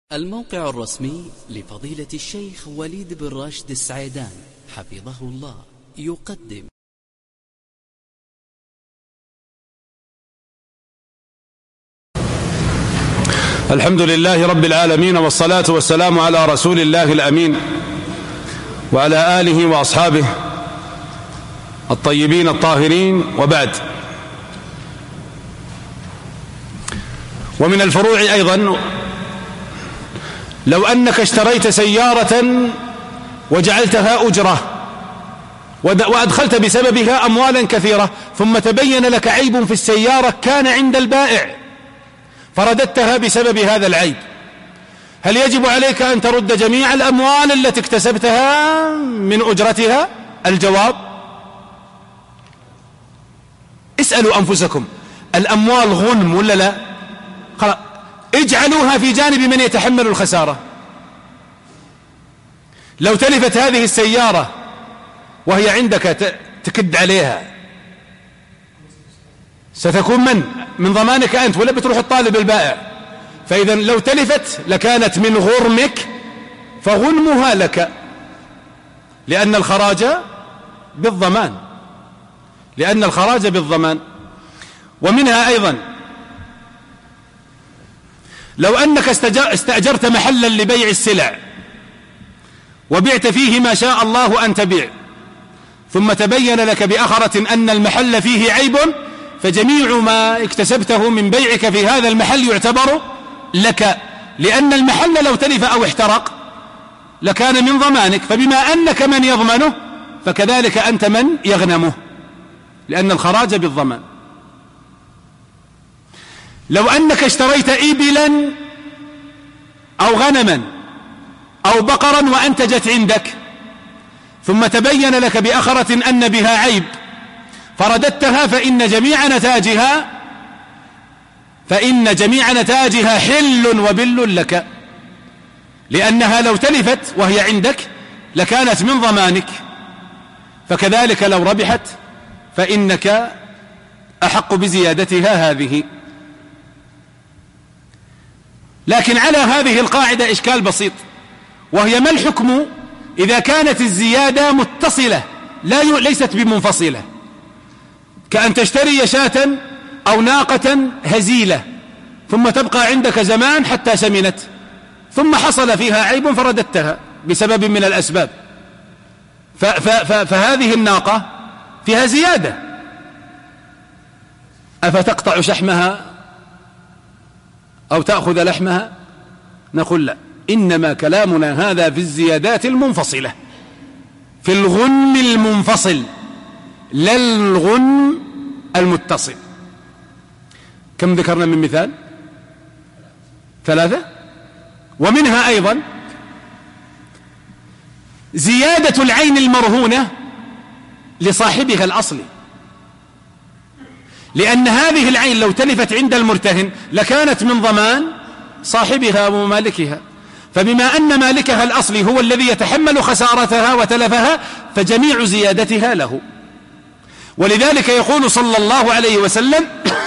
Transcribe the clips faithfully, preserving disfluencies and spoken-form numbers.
الموقع الرسمي لفضيلة الشيخ وليد بن راشد السعيدان حفظه الله يقدم. الحمد لله رب العالمين، والصلاة والسلام على رسول الله الأمين وعلى آله وأصحابه الطيبين الطاهرين، وبعد. ومن الفروع أيضا، لو أنك اشتريت سيارة وجعلتها أجرة وأدخلت بسببها أموالا كثيرة، ثم تبين لك عيب في السيارة كان عند البائع فرددتها بسبب هذا العيب، هل يجب عليك أن ترد جميع الأموال التي اكتسبتها من أجرتها؟ الجواب: اسألوا أنفسكم، الأموال غنم ولا لا؟ خلاص، اجعلوها في جانب من يتحمل الخسارة. لو تلفت هذه السيارة وهي عندك تكد عليها، ستكون من من ضمانك أنت، ولا بتروح الطالب البائع؟ فإذا لو تلفت لكانت من غرمك فغنمها لك، لأن الخراج بالضمان لأن الخراج بالضمان. ومنها أيضا، لو أنك استأجرت محلا لبيع السلع وبعت فيه ما شاء الله أن تبيع، ثم تبين لك بأخرة أن المحل فيه عيب، فجميع ما اكتسبته من بيعك في هذا المحل يعتبر لك، لأن المحل لو تلف أو احترق لكان من ضمانك، فبما أنك من يضمنه فكذلك أنت من يغنمه، لأن الخراج بالضمان. لو أنك اشتريت إبلا أو غنما أو بقرا وأنتجت عندك، ثم تبين لك بأخرة أن بها عيب فرددتها، فإن جميع نتاجها فإن جميع نتاجها حل وبل لك، لأنها لو تلفت وهي عندك لكانت من ضمانك، فكذلك لو ربحت فإنك أحق بزيادتها هذه. لكن على هذه القاعدة إشكال بسيط، وهي: ما الحكم إذا كانت الزيادة متصلة لا ي... ليست بمنفصلة، كأن تشتري شاة أو ناقة هزيلة ثم تبقى عندك زمان حتى سمنت، ثم حصل فيها عيب فرددتها بسبب من الأسباب، ف... ف... ف... فهذه الناقة فيها زيادة، أفتقطع شحمها أو تأخذ لحمها؟ نقول لا، إنما كلامنا هذا في الزيادات المنفصلة، في الغنم المنفصل لا الغنم المتصل. كم ذكرنا من مثال؟ ثلاثة. ومنها أيضا زيادة العين المرهونة لصاحبها الأصلي، لأن هذه العين لو تلفت عند المرتهن لكانت من ضمان صاحبها ومالكها، فبما أن مالكها الأصلي هو الذي يتحمل خسارتها وتلفها فجميع زيادتها له. ولذلك يقول صلى الله عليه وسلم: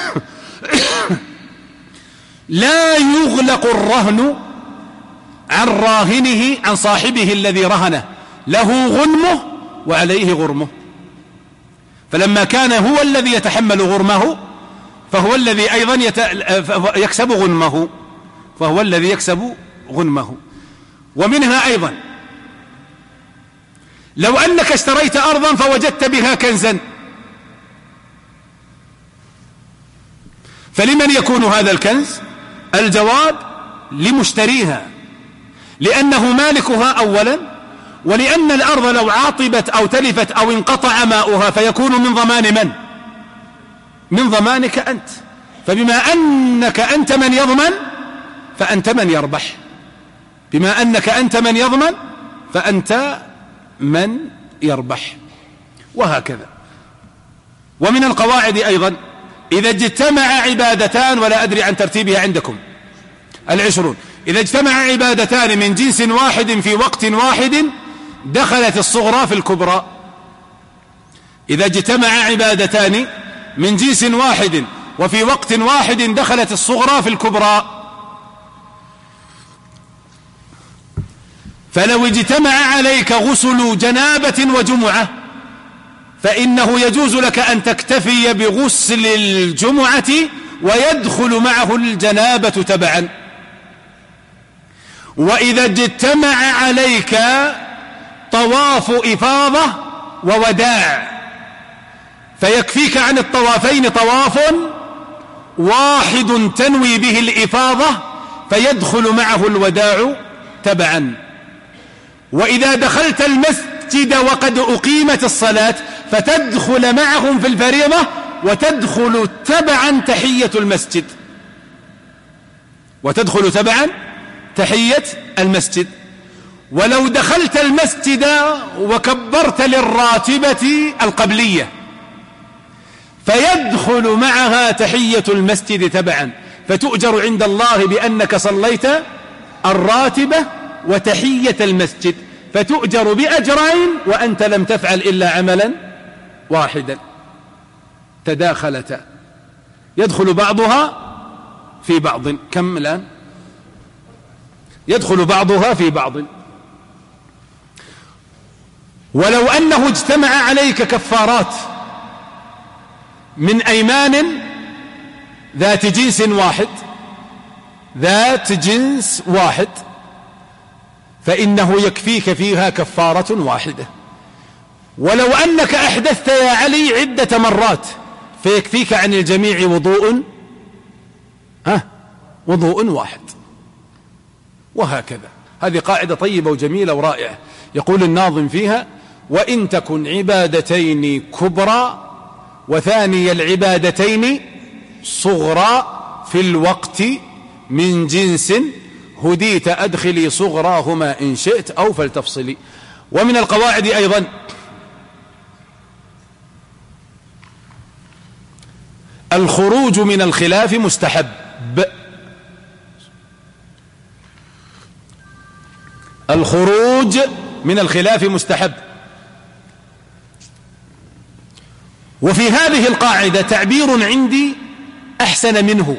لا يغلق الرهن عن راهنه عن صاحبه الذي رهنه، له غنمه وعليه غرمه. فلما كان هو الذي يتحمل غرمه فهو الذي أيضا يكسب غنمه فهو الذي يكسب غنمه. ومنها أيضا، لو أنك اشتريت أرضا فوجدت بها كنزا، فلمن يكون هذا الكنز؟ الجواب: لمشتريها، لأنه مالكها أولا، ولأن الأرض لو عاطبت أو تلفت أو انقطع ماؤها فيكون من ضمان من؟ من ضمانك أنت، فبما أنك أنت من يضمن فأنت من يربح، بما أنك أنت من يضمن فأنت من يربح، وهكذا. ومن القواعد أيضا، إذا اجتمع عبادتان، ولا أدري عن ترتيبها عندكم، العشرون، إذا اجتمع عبادتان من جنس واحد في وقت واحد دخلت الصغرى في الكبرى. إذا اجتمع عبادتان من جنس واحد وفي وقت واحد دخلت الصغرى في الكبرى. فلو اجتمع عليك غسل جنابة وجمعة فإنه يجوز لك أن تكتفي بغسل الجمعة ويدخل معه الجنابة تبعا. وإذا اجتمع عليك طواف إفاضة ووداع فيكفيك عن الطوافين طواف واحد تنوي به الإفاضة فيدخل معه الوداع تبعا. وإذا دخلت المسجد وقد أقيمت الصلاة فتدخل معهم في الفريضة وتدخل تبعا تحية المسجد وتدخل تبعا تحية المسجد. ولو دخلت المسجد وكبرت للراتبة القبلية فيدخل معها تحية المسجد تبعا فتؤجر عند الله بأنك صليت الراتبة وتحية المسجد فتؤجر بأجرين وأنت لم تفعل إلا عملا واحدا تداخلتا يدخل بعضها في بعض. كم الآن؟ يدخل بعضها في بعض. ولو أنه اجتمع عليك كفارات من أيمان ذات جنس واحد ذات جنس واحد فإنه يكفيك فيها كفارة واحدة. ولو أنك أحدثت يا علي عدة مرات فيكفيك عن الجميع وضوء ها وضوء واحد. وهكذا. هذه قاعدة طيبة وجميلة ورائعة. يقول الناظم فيها: وإن تكن عبادتين كبرى وثاني العبادتين صغرى في الوقت من جنس هديت أدخلي صغراهما إن شئت أو فلتفصلي. ومن القواعد أيضا الخروج من الخلاف مستحب. الخروج من الخلاف مستحب. وفي هذه القاعدة تعبير عندي أحسن منه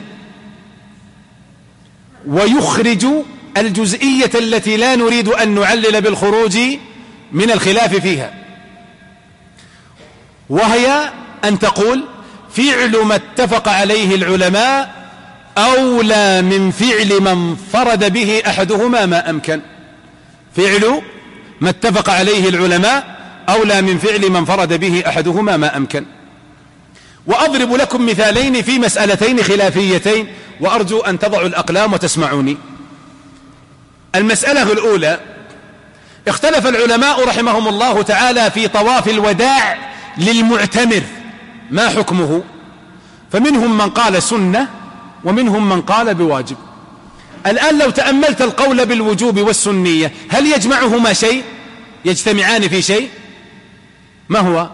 ويخرج الجزئية التي لا نريد أن نعلل بالخروج من الخلاف فيها، وهي أن تقول: فعل ما اتفق عليه العلماء أولى من فعل من فرد به أحدهما ما أمكن. فعل ما اتفق عليه العلماء أولى من فعل من فرد به أحدهما ما أمكن. وأضرب لكم مثالين في مسألتين خلافيتين وأرجو أن تضعوا الأقلام وتسمعوني. المسألة الأولى: اختلف العلماء رحمهم الله تعالى في طواف الوداع للمعتمر ما حكمه، فمنهم من قال سنة ومنهم من قال بواجب. الآن لو تأملت القول بالوجوب والسنية هل يجمعهما شيء؟ يجتمعان في شيء؟ ما هو؟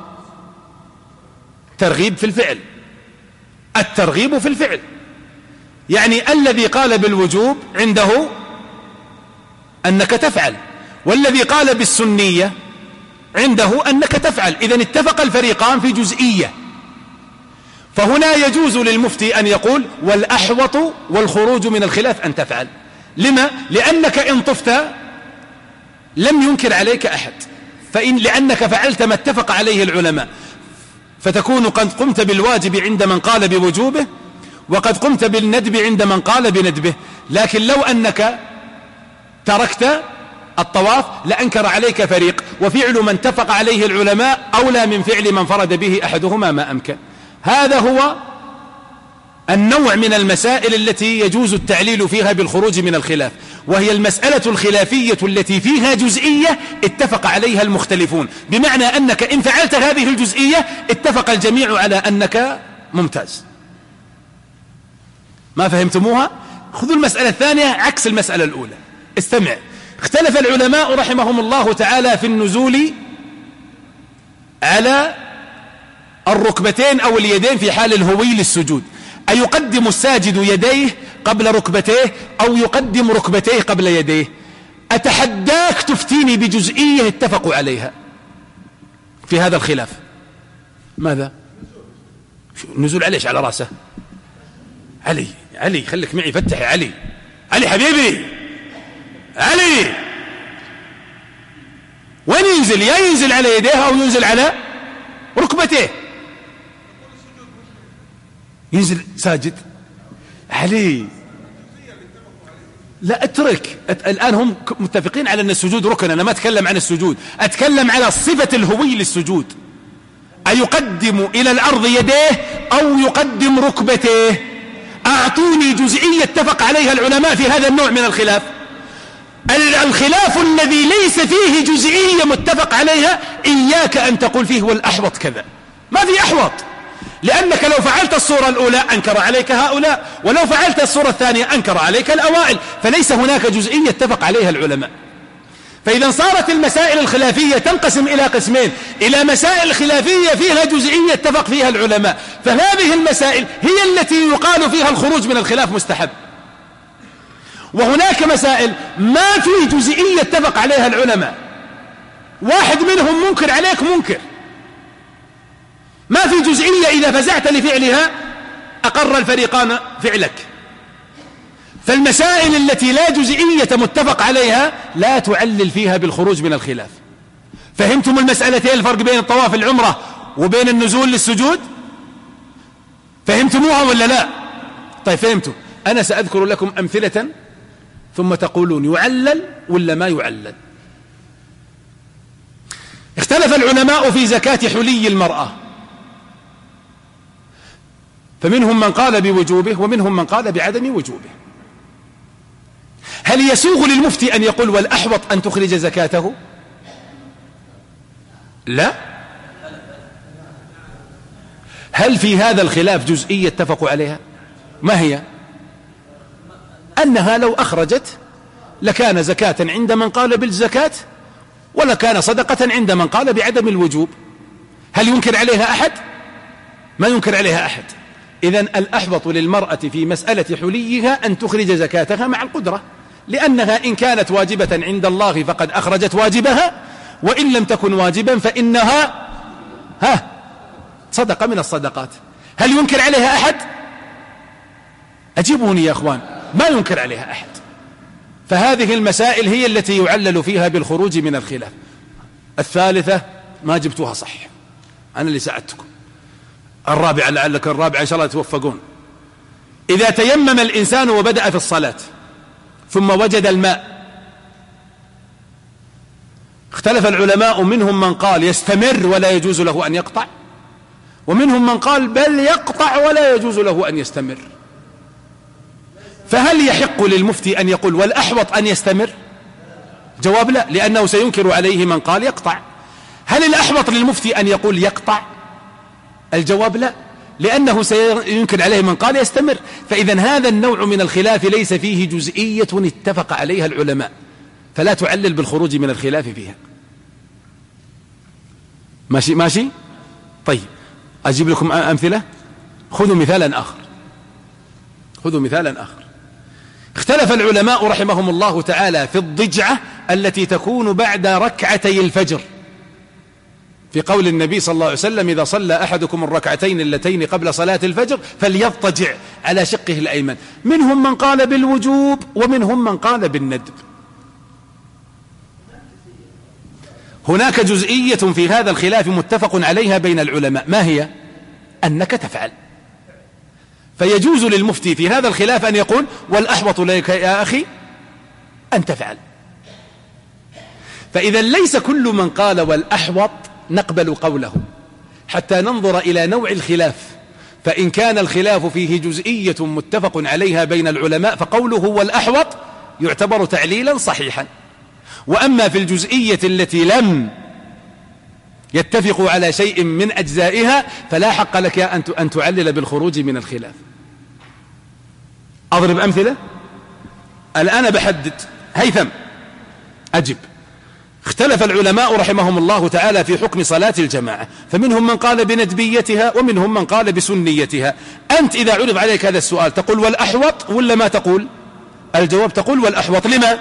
ترغيب في الفعل. الترغيب في الفعل، يعني الذي قال بالوجوب عنده أنك تفعل، والذي قال بالسنية عنده أنك تفعل. إذن اتفق الفريقان في جزئية. فهنا يجوز للمفتي أن يقول: والأحوط والخروج من الخلاف أن تفعل. لما؟ لأنك إن طفت لم ينكر عليك أحد، فإن لأنك فعلت ما اتفق عليه العلماء، فتكون قد قمت بالواجب عند من قال بوجوبه وقد قمت بالندب عند من قال بندبه. لكن لو أنك تركت الطواف لأنكر عليك فريق، وفعل من اتفق عليه العلماء أولى من فعل من فرد به أحدهما ما أمكن. هذا هو النوع من المسائل التي يجوز التعليل فيها بالخروج من الخلاف، وهي المسألة الخلافية التي فيها جزئية اتفق عليها المختلفون، بمعنى أنك إن فعلت هذه الجزئية اتفق الجميع على أنك ممتاز. ما فهمتموها؟ خذوا المسألة الثانية عكس المسألة الأولى. استمع. اختلف العلماء رحمهم الله تعالى في النزول على الركبتين أو اليدين في حال الهوي للسجود، أيقدم الساجد يديه قبل ركبتيه أو يقدم ركبتيه قبل يديه؟ أتحداك تفتيني بجزئية اتفقوا عليها في هذا الخلاف. ماذا؟ نزول عليش على رأسه؟ علي علي خليك معي، فتح يا علي. علي حبيبي، علي ينزل يا ينزل على يديه أو ينزل على ركبتيه. ينزل ساجد عليه. لا اترك، الآن هم متفقين على أن السجود ركن. أنا ما أتكلم عن السجود، أتكلم على صفة الهوي للسجود. أيقدم إلى الأرض يديه أو يقدم ركبتيه؟ أعطوني جزئية اتفق عليها العلماء في هذا النوع من الخلاف. الخلاف الذي ليس فيه جزئية متفق عليها إياك أن تقول فيه والأحوط كذا. ما في أحوط، لأنك لو فعلت الصورة الأولى أنكر عليك هؤلاء، ولو فعلت الصورة الثانية أنكر عليك الأوائل، فليس هناك جزئية اتفق عليها العلماء. فإذا صارت المسائل الخلافية تنقسم إلى قسمين، إلى مسائل خلافية فيها جزئية اتفق فيها العلماء، فهذه المسائل هي التي يقال فيها الخروج من الخلاف مستحب. وهناك مسائل ما في جزئية اتفق عليها العلماء، واحد منهم منكر عليك منكر، ما في جزئية إذا فزعت لفعلها أقر الفريقان فعلك. فالمسائل التي لا جزئية متفق عليها لا تعلل فيها بالخروج من الخلاف. فهمتم المسألتين، الفرق بين الطواف العمرة وبين النزول للسجود؟ فهمتموها ولا لا؟ طيب فهمتم. أنا سأذكر لكم أمثلة ثم تقولون يعلل ولا ما يعلل. اختلف العلماء في زكاة حلي المرأة، فمنهم من قال بوجوبه ومنهم من قال بعدم وجوبه. هل يسوغ للمفتي أن يقول والأحوط أن تخرج زكاته؟ لا. هل في هذا الخلاف جزئية اتفقوا عليها؟ ما هي؟ أنها لو أخرجت لكان زكاة عند من قال بالزكاة، ولكان صدقة عند من قال بعدم الوجوب. هل ينكر عليها أحد؟ ما ينكر عليها أحد. إذن الأحوط للمرأة في مسألة حليها أن تخرج زكاتها مع القدرة، لأنها إن كانت واجبة عند الله فقد أخرجت واجبها، وإن لم تكن واجبا فإنها ها صدقة من الصدقات. هل ينكر عليها أحد؟ أجيبوني يا أخوان، ما ينكر عليها أحد. فهذه المسائل هي التي يعلل فيها بالخروج من الخلاف. الثالثة ما جبتوها صح، أنا اللي ساعدتكم. الرابعة لعلك الرابعة إن شاء الله توفقون. إذا تيمم الإنسان وبدأ في الصلاة ثم وجد الماء، اختلف العلماء، منهم من قال يستمر ولا يجوز له أن يقطع، ومنهم من قال بل يقطع ولا يجوز له أن يستمر. فهل يحق للمفتي أن يقول والأحوط أن يستمر؟ جواب لا، لأنه سينكر عليه من قال يقطع. هل الأحوط للمفتي أن يقول يقطع؟ الجواب لا، لأنه سينكر عليه من قال يستمر. فإذا هذا النوع من الخلاف ليس فيه جزئية اتفق عليها العلماء، فلا تعلل بالخروج من الخلاف فيها. ماشي ماشي. طيب أجيب لكم أمثلة. خذوا مثالا آخر، خذوا مثالا آخر. اختلف العلماء رحمهم الله تعالى في الضجعة التي تكون بعد ركعتي الفجر، في قول النبي صلى الله عليه وسلم إذا صلى أحدكم الركعتين اللتين قبل صلاة الفجر فليضطجع على شقه الأيمن. منهم من قال بالوجوب ومنهم من قال بالندب. هناك جزئية في هذا الخلاف متفق عليها بين العلماء، ما هي؟ أنك تفعل. فيجوز للمفتي في هذا الخلاف أن يقول والأحوط لك يا أخي أن تفعل. فإذا ليس كل من قال والأحوط نقبل قوله حتى ننظر إلى نوع الخلاف. فإن كان الخلاف فيه جزئية متفق عليها بين العلماء فقوله والأحوط يعتبر تعليلا صحيحا. وأما في الجزئية التي لم يتفقوا على شيء من أجزائها فلا حق لك أن تعلل بالخروج من الخلاف. أضرب أمثلة. الآن بحدد. هيثم أجب. اختلف العلماء رحمهم الله تعالى في حكم صلاة الجماعة، فمنهم من قال بندبيتها ومنهم من قال بسنيتها. أنت إذا عرض عليك هذا السؤال تقول والأحوط ولا ما تقول؟ الجواب تقول والأحوط. لما؟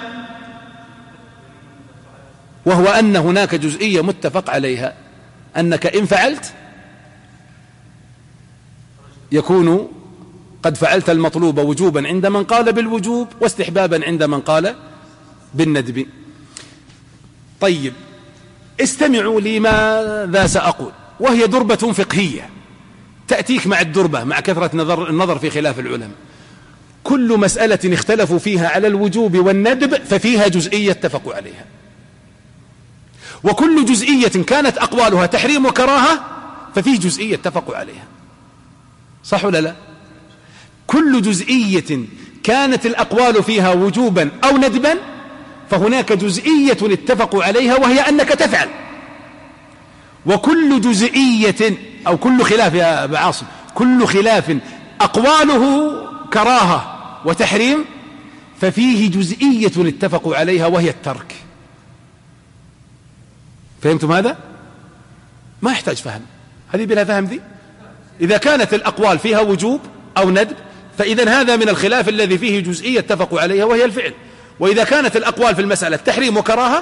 وهو أن هناك جزئية متفق عليها أنك إن فعلت يكون قد فعلت المطلوب وجوبا عند من قال بالوجوب واستحبابا عند من قال بالندب. طيب استمعوا لماذا سأقول، وهي دربة فقهية تأتيك مع الدربة مع كثرة النظر, النظر في خلاف العلماء. كل مسألة اختلفوا فيها على الوجوب والندب ففيها جزئية اتفقوا عليها، وكل جزئية كانت أقوالها تحريم وكراهة ففيه جزئية اتفقوا عليها. صح ولا لا؟ كل جزئية كانت الأقوال فيها وجوبا أو ندبا فهناك جزئية اتفقوا عليها وهي أنك تفعل. وكل جزئية أو كل خلاف يا أبا عاصم، كل خلاف أقواله كراهة وتحريم ففيه جزئية اتفقوا عليها وهي الترك. فهمتم هذا؟ ما يحتاج فهم، هذه بلا فهم ذي. إذا كانت الأقوال فيها وجوب أو ندب فإذا هذا من الخلاف الذي فيه جزئية اتفقوا عليها وهي الفعل. وإذا كانت الأقوال في المسألة تحريم وكراهة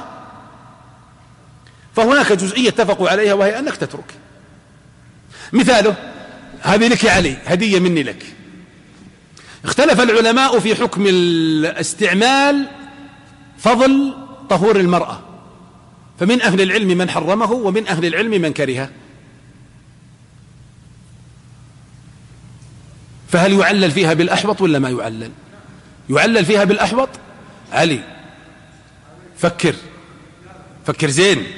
فهناك جزئية اتفقوا عليها وهي أنك تترك. مثاله هذه لك يا علي، هدية مني لك. اختلف العلماء في حكم الاستعمال فضل طهور المرأة، فمن أهل العلم من حرمه ومن أهل العلم من كرهه. فهل يعلل فيها بالأحوط ولا ما يعلل؟ يعلل فيها بالأحوط. علي فكر فكر زين.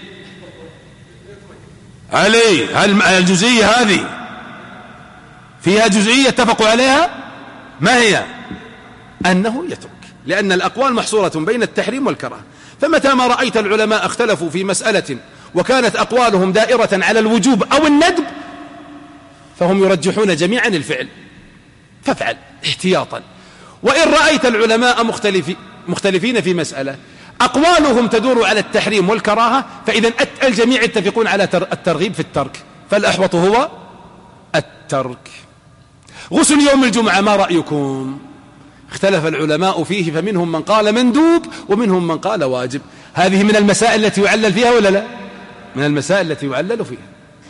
علي هل الجزئية هذه فيها جزئية اتفقوا عليها؟ ما هي؟ أنه يترك، لأن الأقوال محصورة بين التحريم والكراهة. فمتى ما رأيت العلماء اختلفوا في مسألة وكانت أقوالهم دائرة على الوجوب أو الندب فهم يرجحون جميعا الفعل، فافعل احتياطا. وإن رأيت العلماء مختلف مختلفين في مسألة أقوالهم تدور على التحريم والكراهة فإذا الجميع يتفقون على الترغيب في الترك، فالأحوط هو الترك. غسل يوم الجمعة ما رأيكم؟ اختلف العلماء فيه، فمنهم من قال مندوب ومنهم من قال واجب. هذه من المسائل التي يعلل فيها ولا لا؟ من المسائل التي يعلل فيها.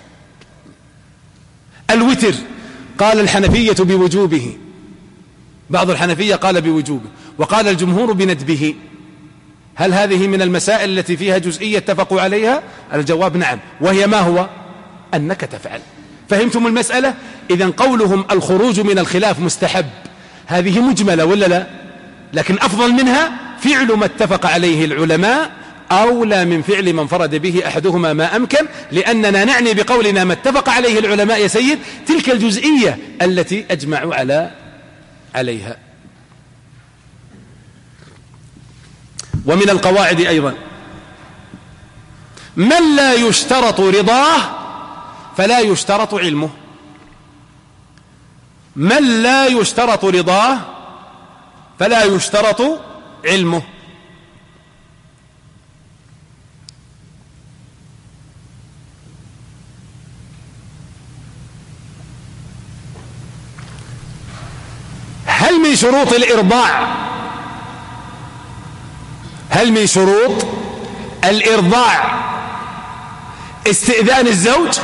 الوتر قال الحنفية بوجوبه، بعض الحنفية قال بوجوبه وقال الجمهور بندبه. هل هذه من المسائل التي فيها جزئية اتفقوا عليها؟ الجواب نعم، وهي ما هو؟ أنك تفعل. فهمتم المسألة؟ إذن قولهم الخروج من الخلاف مستحب هذه مجملة ولا لا؟ لكن أفضل منها فعل ما اتفق عليه العلماء أولى من فعل من فرد به أحدهما ما أمكن، لأننا نعني بقولنا ما اتفق عليه العلماء يا سيد تلك الجزئية التي أجمعوا على عليها. ومن القواعد أيضا من لا يشترط رضاه فلا يشترط علمه. من لا يشترط رضاه فلا يشترط علمه. هل من شروط الإرضاع هل من شروط الإرضاع استئذان الزوج؟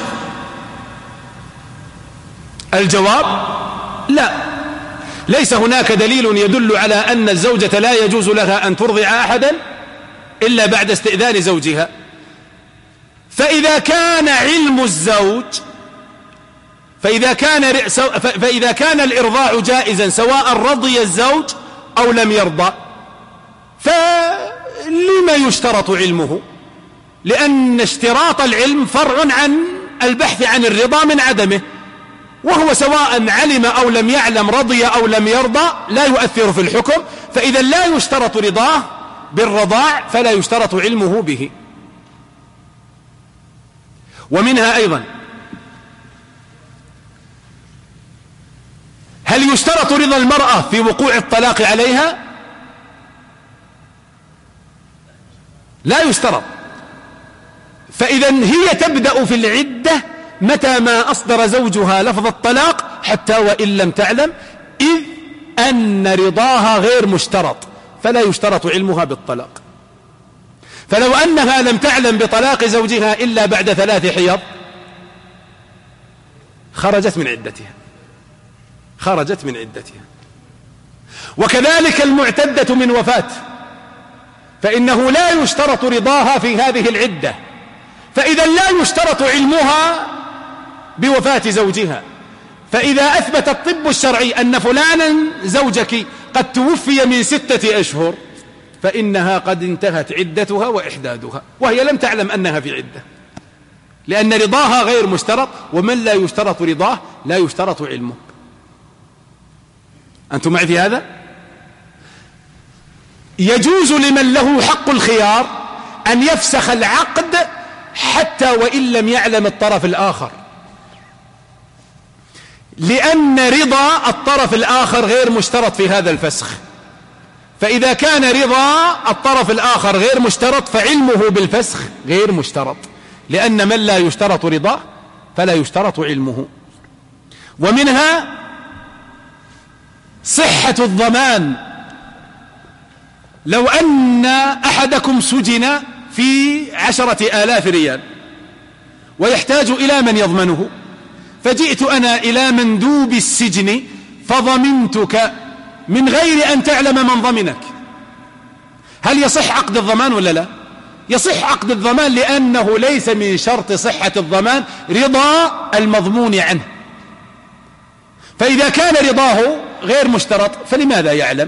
الجواب لا، ليس هناك دليل يدل على أن الزوجة لا يجوز لها أن ترضع أحدا إلا بعد استئذان زوجها. فإذا كان علم الزوج فإذا كان فإذا كان الإرضاع جائزا سواء رضي الزوج أو لم يرضى فلما يشترط علمه؟ لأن اشتراط العلم فرع عن البحث عن الرضا من عدمه، وهو سواء علم أو لم يعلم رضي أو لم يرضى لا يؤثر في الحكم. فإذا لا يشترط رضاه بالرضاع فلا يشترط علمه به. ومنها أيضا هل يشترط رضا المرأة في وقوع الطلاق عليها؟ لا يشترط. فإذا هي تبدأ في العدة متى ما أصدر زوجها لفظ الطلاق حتى وإن لم تعلم، إذ أن رضاها غير مشترط فلا يشترط علمها بالطلاق. فلو أنها لم تعلم بطلاق زوجها إلا بعد ثلاث حيض خرجت من عدتها خرجت من عدتها. وكذلك المعتدة من وفاة فإنه لا يشترط رضاها في هذه العدة، فإذا لا يشترط علمها بوفاة زوجها. فإذا أثبت الطب الشرعي أن فلانا زوجك قد توفي من ستة أشهر فإنها قد انتهت عدتها وإحدادها، وهي لم تعلم أنها في عدة، لأن رضاها غير مشترط، ومن لا يشترط رضاه لا يشترط علمه. أنتم معي في هذا؟ يجوز لمن له حق الخيار أن يفسخ العقد حتى وإن لم يعلم الطرف الآخر، لأن رضا الطرف الآخر غير مشترط في هذا الفسخ. فإذا كان رضا الطرف الآخر غير مشترط فعلمه بالفسخ غير مشترط، لأن من لا يشترط رضاه فلا يشترط علمه. ومنها صحة الضمان. لو أن أحدكم سجن في عشرة آلاف ريال ويحتاج إلى من يضمنه، فجئت أنا إلى مندوب السجن فضمنتك من غير أن تعلم من ضمنك، هل يصح عقد الضمان ولا لا؟ يصح عقد الضمان، لأنه ليس من شرط صحة الضمان رضا المضمون عنه. فإذا كان رضاه غير مشترط فلماذا يعلم؟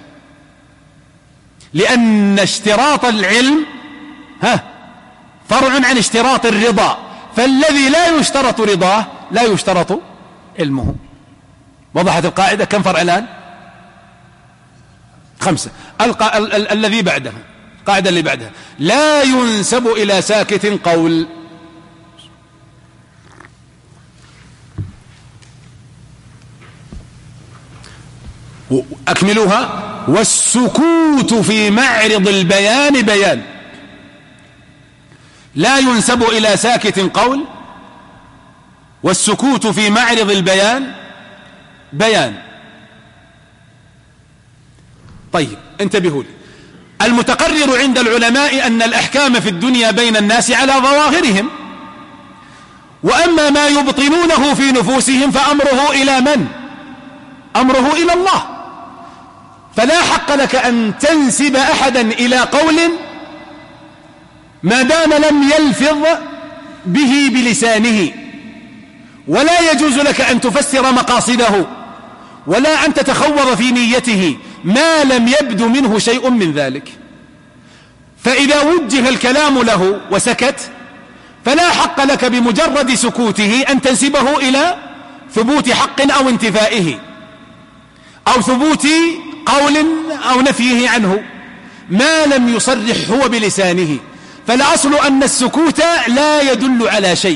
لأن اشتراط العلم ها فرع عن اشتراط الرضا، فالذي لا يشترط رضاه لا يشترط علمه. وضحت القاعدة؟ كم فرع الآن؟ خمسة. الق... ال... ال... الذي بعدها، القاعدة اللي بعدها: لا ينسب إلى ساكت قول. أكملوها: والسكوت في معرض البيان بيان. لا ينسب إلى ساكت قول، والسكوت في معرض البيان بيان. طيب انتبهوا لي، المتقرر عند العلماء أن الأحكام في الدنيا بين الناس على ظواهرهم، وأما ما يبطنونه في نفوسهم فأمره إلى من؟ أمره إلى الله. فلا حق لك أن تنسب أحدا إلى قول ما دام لم يلفظ به بلسانه، ولا يجوز لك أن تفسر مقاصده، ولا أن تتخوض في نيته ما لم يبدو منه شيء من ذلك. فإذا وجه الكلام له وسكت فلا حق لك بمجرد سكوته أن تنسبه إلى ثبوت حق أو انتفائه أو ثبوت قول أو نفيه عنه ما لم يصرح هو بلسانه. فالأصل أن السكوت لا يدل على شيء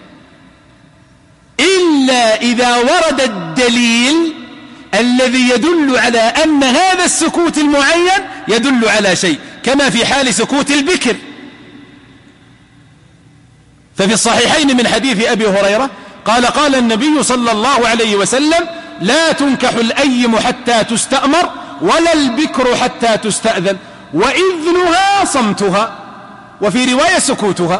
إلا إذا ورد الدليل الذي يدل على أن هذا السكوت المعين يدل على شيء، كما في حال سكوت البكر. ففي الصحيحين من حديث أبي هريرة قال قال النبي صلى الله عليه وسلم: لا تنكح الأيم حتى تستأمر ولا البكر حتى تستأذن، وإذنها صمتها، وفي رواية سكوتها.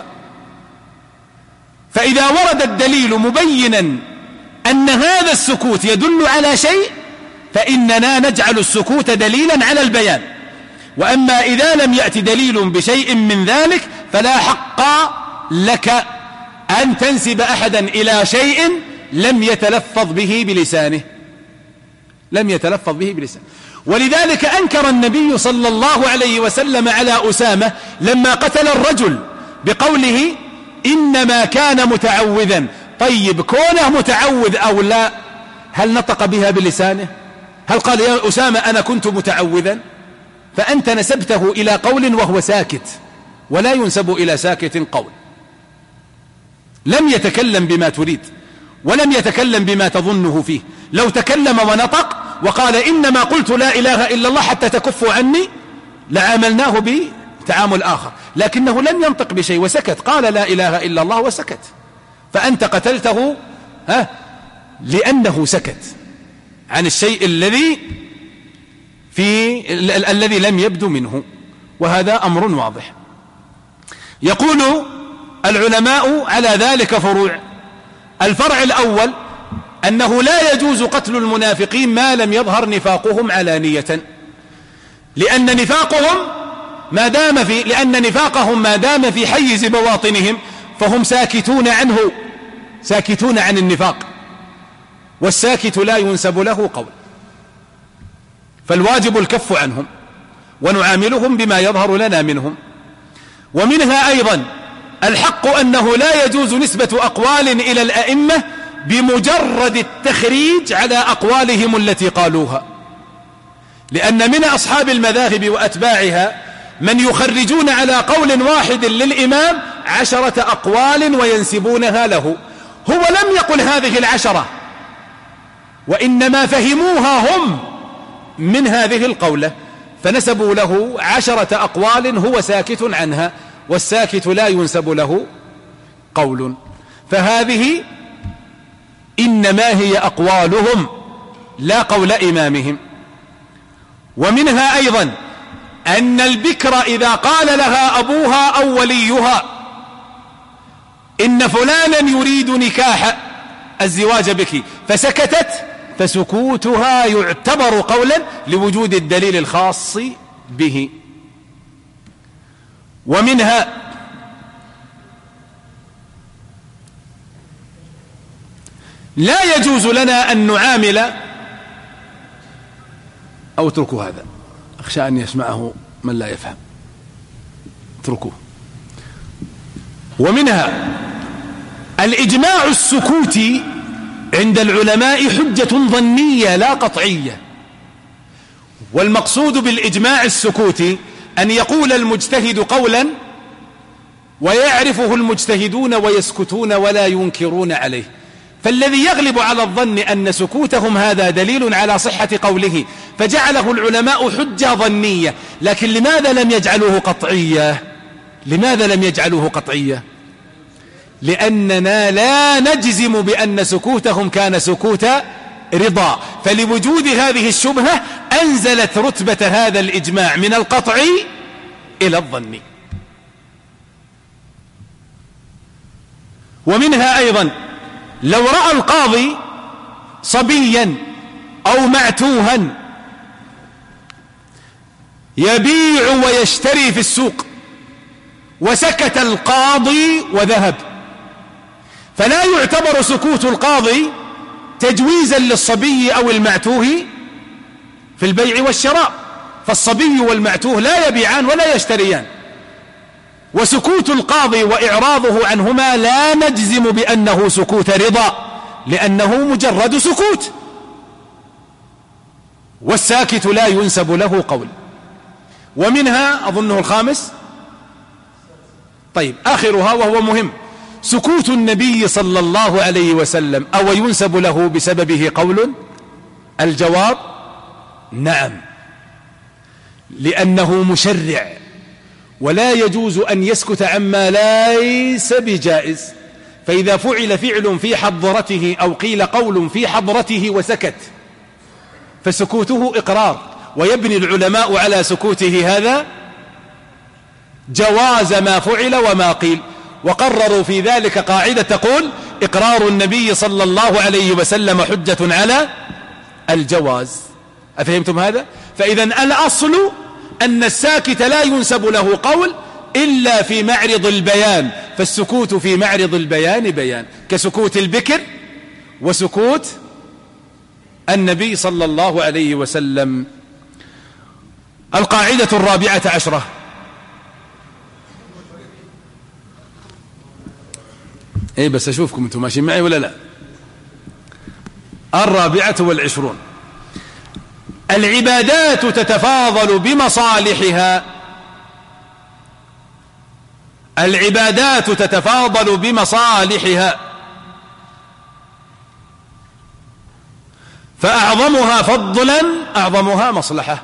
فإذا ورد الدليل مبينا أن هذا السكوت يدل على شيء فإننا نجعل السكوت دليلا على البيان. وأما إذا لم يأتي دليل بشيء من ذلك فلا حق لك أن تنسب أحدا إلى شيء لم يتلفظ به بلسانه لم يتلفظ به بلسانه. ولذلك أنكر النبي صلى الله عليه وسلم على أسامة لما قتل الرجل بقوله: إنما كان متعوذا. طيب كونه متعوذ أو لا، هل نطق بها بلسانه؟ هل قال: يا أسامة أنا كنت متعوذا؟ فأنت نسبته إلى قول وهو ساكت، ولا ينسب إلى ساكت قول. لم يتكلم بما تريد ولم يتكلم بما تظنه فيه. لو تكلم ونطق وقال: إنما قلت لا إله إلا الله حتى تكفوا عني، لعاملناه بتعامل آخر، لكنه لم ينطق بشيء وسكت، قال لا إله إلا الله وسكت. فأنت قتلته ها لأنه سكت عن الشيء الذي في ال الذي لم يبدو منه، وهذا أمر واضح. يقول العلماء على ذلك فروع. الفرع الأول أنه لا يجوز قتل المنافقين ما لم يظهر نفاقهم علانية، لأن نفاقهم ما دام في لأن نفاقهم ما دام في حيز بواطنهم فهم ساكتون عنه، ساكتون عن النفاق، والساكت لا ينسب له قول، فالواجب الكف عنهم ونعاملهم بما يظهر لنا منهم. ومنها أيضا الحق أنه لا يجوز نسبة أقوال إلى الأئمة بمجرد التخريج على أقوالهم التي قالوها، لأن من أصحاب المذاهب وأتباعها من يخرجون على قول واحد للإمام عشرة أقوال وينسبونها له، هو لم يقل هذه العشرة، وإنما فهموها هم من هذه القولة فنسبوا له عشرة أقوال هو ساكت عنها، والساكت لا ينسب له قول. فهذه إنما هي أقوالهم لا قول إمامهم. ومنها أيضا أن البكر إذا قال لها أبوها أو وليها إن فلانا يريد نكاح الزواج بك فسكتت، فسكوتها يعتبر قولا لوجود الدليل الخاص به. ومنها لا يجوز لنا أن نعامل، أو اتركوا هذا أخشى أن يسمعه من لا يفهم، اتركوه. ومنها الإجماع السكوتي عند العلماء حجة ظنية لا قطعية، والمقصود بالإجماع السكوتي أن يقول المجتهد قولا ويعرفه المجتهدون ويسكتون ولا ينكرون عليه، فالذي يغلب على الظن أن سكوتهم هذا دليل على صحة قوله فجعله العلماء حجة ظنية. لكن لماذا لم يجعلوه قطعية؟ لماذا لم يجعلوه قطعية؟ لأننا لا نجزم بأن سكوتهم كان سكوت رضا، فلوجود هذه الشبهة أنزلت رتبة هذا الإجماع من القطعي إلى الظني. ومنها أيضا لو رأى القاضي صبيا أو معتوها يبيع ويشتري في السوق وسكت القاضي وذهب، فلا يعتبر سكوت القاضي تجويزا للصبي أو المعتوه في البيع والشراء، فالصبي والمعتوه لا يبيعان ولا يشتريان، وسكوت القاضي وإعراضه عنهما لا نجزم بأنه سكوت رضا لأنه مجرد سكوت، والساكت لا ينسب له قول. ومنها أظنه الخامس، طيب آخرها وهو مهم، سكوت النبي صلى الله عليه وسلم أو ينسب له بسببه قول؟ الجواب نعم، لأنه مشرع ولا يجوز أن يسكت عما ليس بجائز، فإذا فعل فعل في حضرته أو قيل قول في حضرته وسكت فسكوته إقرار، ويبني العلماء على سكوته هذا جواز ما فعل وما قيل، وقرروا في ذلك قاعدة تقول إقرار النبي صلى الله عليه وسلم حجة على الجواز. أفهمتم هذا؟ فإذا الأصل أن الساكت لا ينسب له قول إلا في معرض البيان، فالسكوت في معرض البيان بيان، كسكوت البكر وسكوت النبي صلى الله عليه وسلم. القاعدة الرابعة عشرة، ايه بس اشوفكم انتم ماشيين معي ولا لا. الرابعة والعشرون، العبادات تتفاضل بمصالحها، العبادات تتفاضل بمصالحها، فأعظمها فضلا أعظمها مصلحة.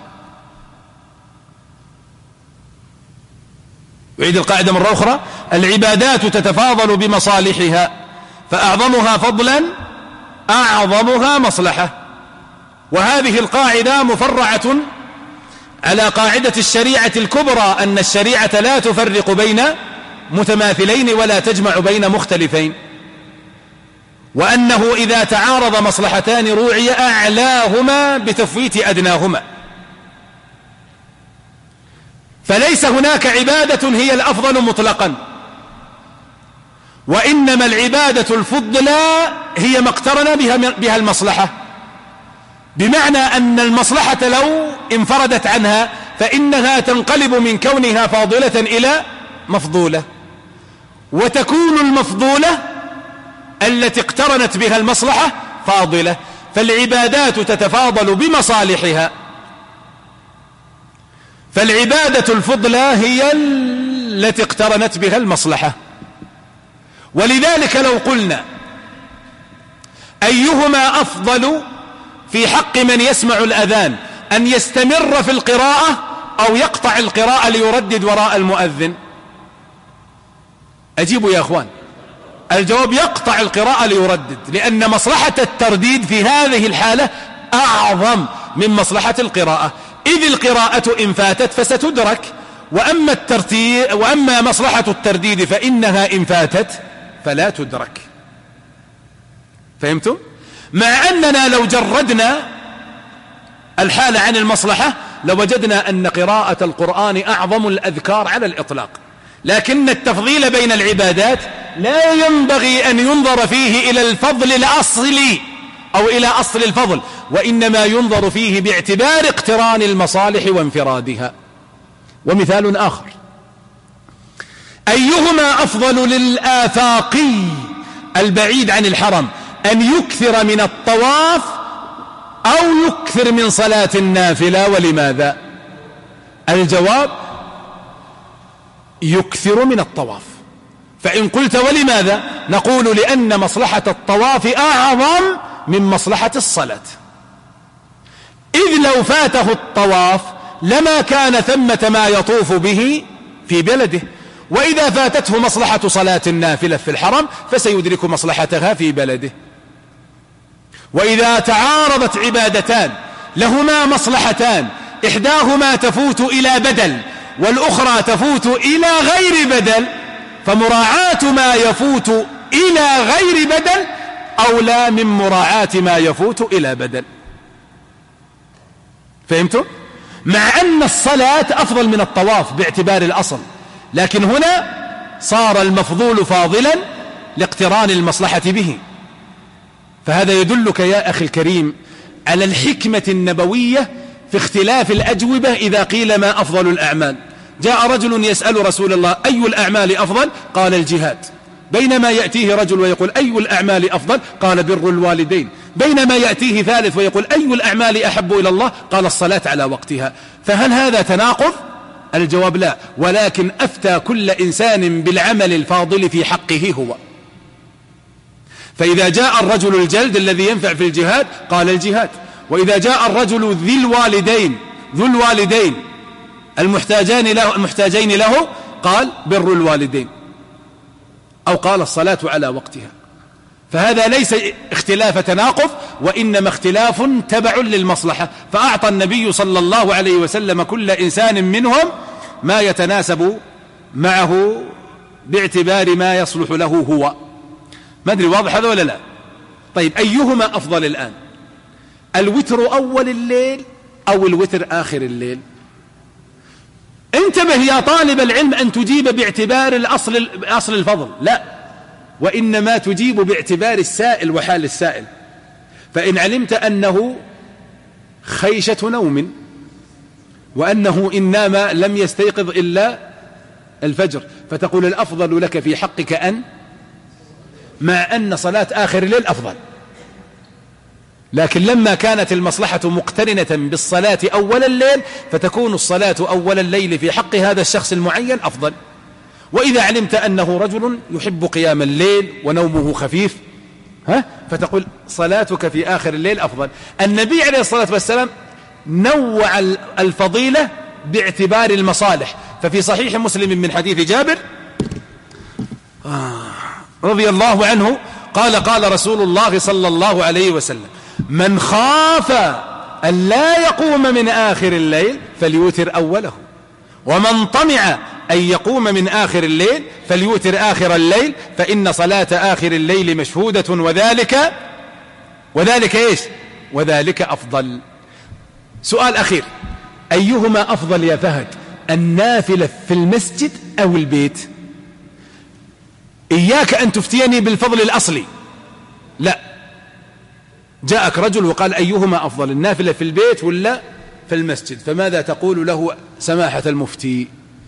أعيد القاعدة مرة أخرى، العبادات تتفاضل بمصالحها فأعظمها فضلا أعظمها مصلحة. وهذه القاعدة مفرعة على قاعدة الشريعة الكبرى أن الشريعة لا تفرق بين متماثلين ولا تجمع بين مختلفين، وأنه إذا تعارض مصلحتان روعي أعلاهما بتفويت أدناهما، فليس هناك عبادة هي الأفضل مطلقا، وإنما العبادة الفضلى هي ما اقترن بها, بها المصلحة، بمعنى أن المصلحة لو انفردت عنها فإنها تنقلب من كونها فاضلة إلى مفضولة، وتكون المفضولة التي اقترنت بها المصلحة فاضلة. فالعبادات تتفاضل بمصالحها، فالعبادة الفضلى هي التي اقترنت بها المصلحة. ولذلك لو قلنا أيهما أفضل في حق من يسمع الأذان، أن يستمر في القراءة أو يقطع القراءة ليردد وراء المؤذن؟ أجيبوا يا أخوان. الجواب يقطع القراءة ليردد، لأن مصلحة الترديد في هذه الحالة أعظم من مصلحة القراءة، إذ القراءة إن فاتت فستدرك، وأما, الترتيب وأما مصلحة الترديد فإنها إن فاتت فلا تدرك. فهمتم؟ مع أننا لو جردنا الحالة عن المصلحة لوجدنا أن قراءة القرآن أعظم الأذكار على الإطلاق، لكن التفضيل بين العبادات لا ينبغي أن ينظر فيه إلى الفضل الأصلي أو إلى أصل الفضل، وإنما ينظر فيه باعتبار اقتران المصالح وانفرادها. ومثال آخر: أيهما أفضل للآفاقي البعيد عن الحرم، أن يكثر من الطواف أو يكثر من صلاة النافلة؟ ولماذا؟ الجواب: يكثر من الطواف. فإن قلت ولماذا؟ نقول لأن مصلحة الطواف أعظم من مصلحة الصلاة، إذ لو فاته الطواف لما كان ثمة ما يطوف به في بلده، وإذا فاتته مصلحة صلاة النافلة في الحرم فسيدرك مصلحتها في بلده. وإذا تعارضت عبادتان لهما مصلحتان، إحداهما تفوت إلى بدل والأخرى تفوت إلى غير بدل، فمراعاة ما يفوت إلى غير بدل أولى من مراعاة ما يفوت إلى بدل. فهمتم؟ مع أن الصلاة أفضل من الطواف باعتبار الأصل، لكن هنا صار المفضول فاضلا لاقتران المصلحة به. فهذا يدلك يا أخي الكريم على الحكمة النبوية في اختلاف الأجوبة إذا قيل ما أفضل الأعمال. جاء رجل يسأل رسول الله: أي الأعمال أفضل؟ قال: الجهاد. بينما يأتيه رجل ويقول: أي الأعمال أفضل؟ قال: بر الوالدين. بينما يأتيه ثالث ويقول: أي الأعمال أحب إلى الله؟ قال: الصلاة على وقتها. فهل هذا تناقض؟ الجواب: لا، ولكن أفتى كل إنسان بالعمل الفاضل في حقه هو. فإذا جاء الرجل الجلد الذي ينفع في الجهاد قال: الجهاد. وإذا جاء الرجل ذي الوالدين ذو الوالدين المحتاجين له, المحتاجين له قال: بر الوالدين، أو قال: الصلاة على وقتها. فهذا ليس اختلاف تناقض، وإنما اختلاف تبع للمصلحة. فأعطى النبي صلى الله عليه وسلم كل إنسان منهم ما يتناسب معه باعتبار ما يصلح له هو. ما أدري واضح هذا ولا لا؟ طيب، أيهما أفضل الآن؟ الوتر أول الليل أو الوتر آخر الليل؟ انتبه يا طالب العلم أن تجيب باعتبار الأصل أصل الفضل، لا، وإنما تجيب باعتبار السائل وحال السائل. فإن علمت أنه خيشة نوم وأنه إن نام لم يستيقظ إلا الفجر، فتقول: الأفضل لك في حقك أن، مع أن صلاة آخر الليل أفضل، لكن لما كانت المصلحة مقترنة بالصلاة أول الليل فتكون الصلاة أول الليل في حق هذا الشخص المعين أفضل. وإذا علمت أنه رجل يحب قيام الليل ونومه خفيف، ها فتقول: صلاتك في آخر الليل أفضل. النبي عليه الصلاة والسلام نوع الفضيلة باعتبار المصالح. ففي صحيح مسلم من حديث جابر رضي الله عنه قال: قال رسول الله صلى الله عليه وسلم: من خاف أن لا يقوم من آخر الليل فليوتر أوله، ومن طمع أن يقوم من آخر الليل فليوتر آخر الليل، فإن صلاة آخر الليل مشهودة، وذلك وذلك إيش؟ وذلك أفضل. سؤال أخير: أيهما أفضل يا فهد، النافلة في المسجد أو البيت؟ إياك أن تفتيني بالفضل الأصلي، لا. جاءك رجل وقال أيهما أفضل، النافلة في البيت ولا في المسجد؟ فماذا تقول له سماحة المفتي؟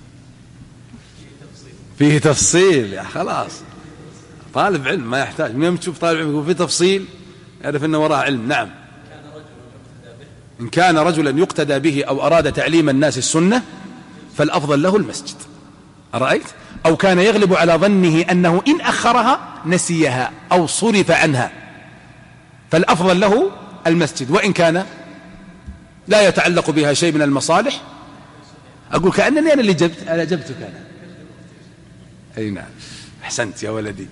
فيه تفصيل. يا خلاص، طالب علم ما يحتاج، من يوم تشوف طالب علم يقول فيه تفصيل يعرف أنه وراء علم. نعم، إن كان رجلا يقتدى به أو أراد تعليم الناس السنة فالأفضل له المسجد، أرأيت؟ أو كان يغلب على ظنه أنه إن أخرها نسيها أو صرف عنها فالأفضل له المسجد، وإن كان لا يتعلق بها شيء من المصالح. أقول كأنني أنا اللي جبت، أنا جبتك أنا. أي نعم، أحسنت يا ولدي.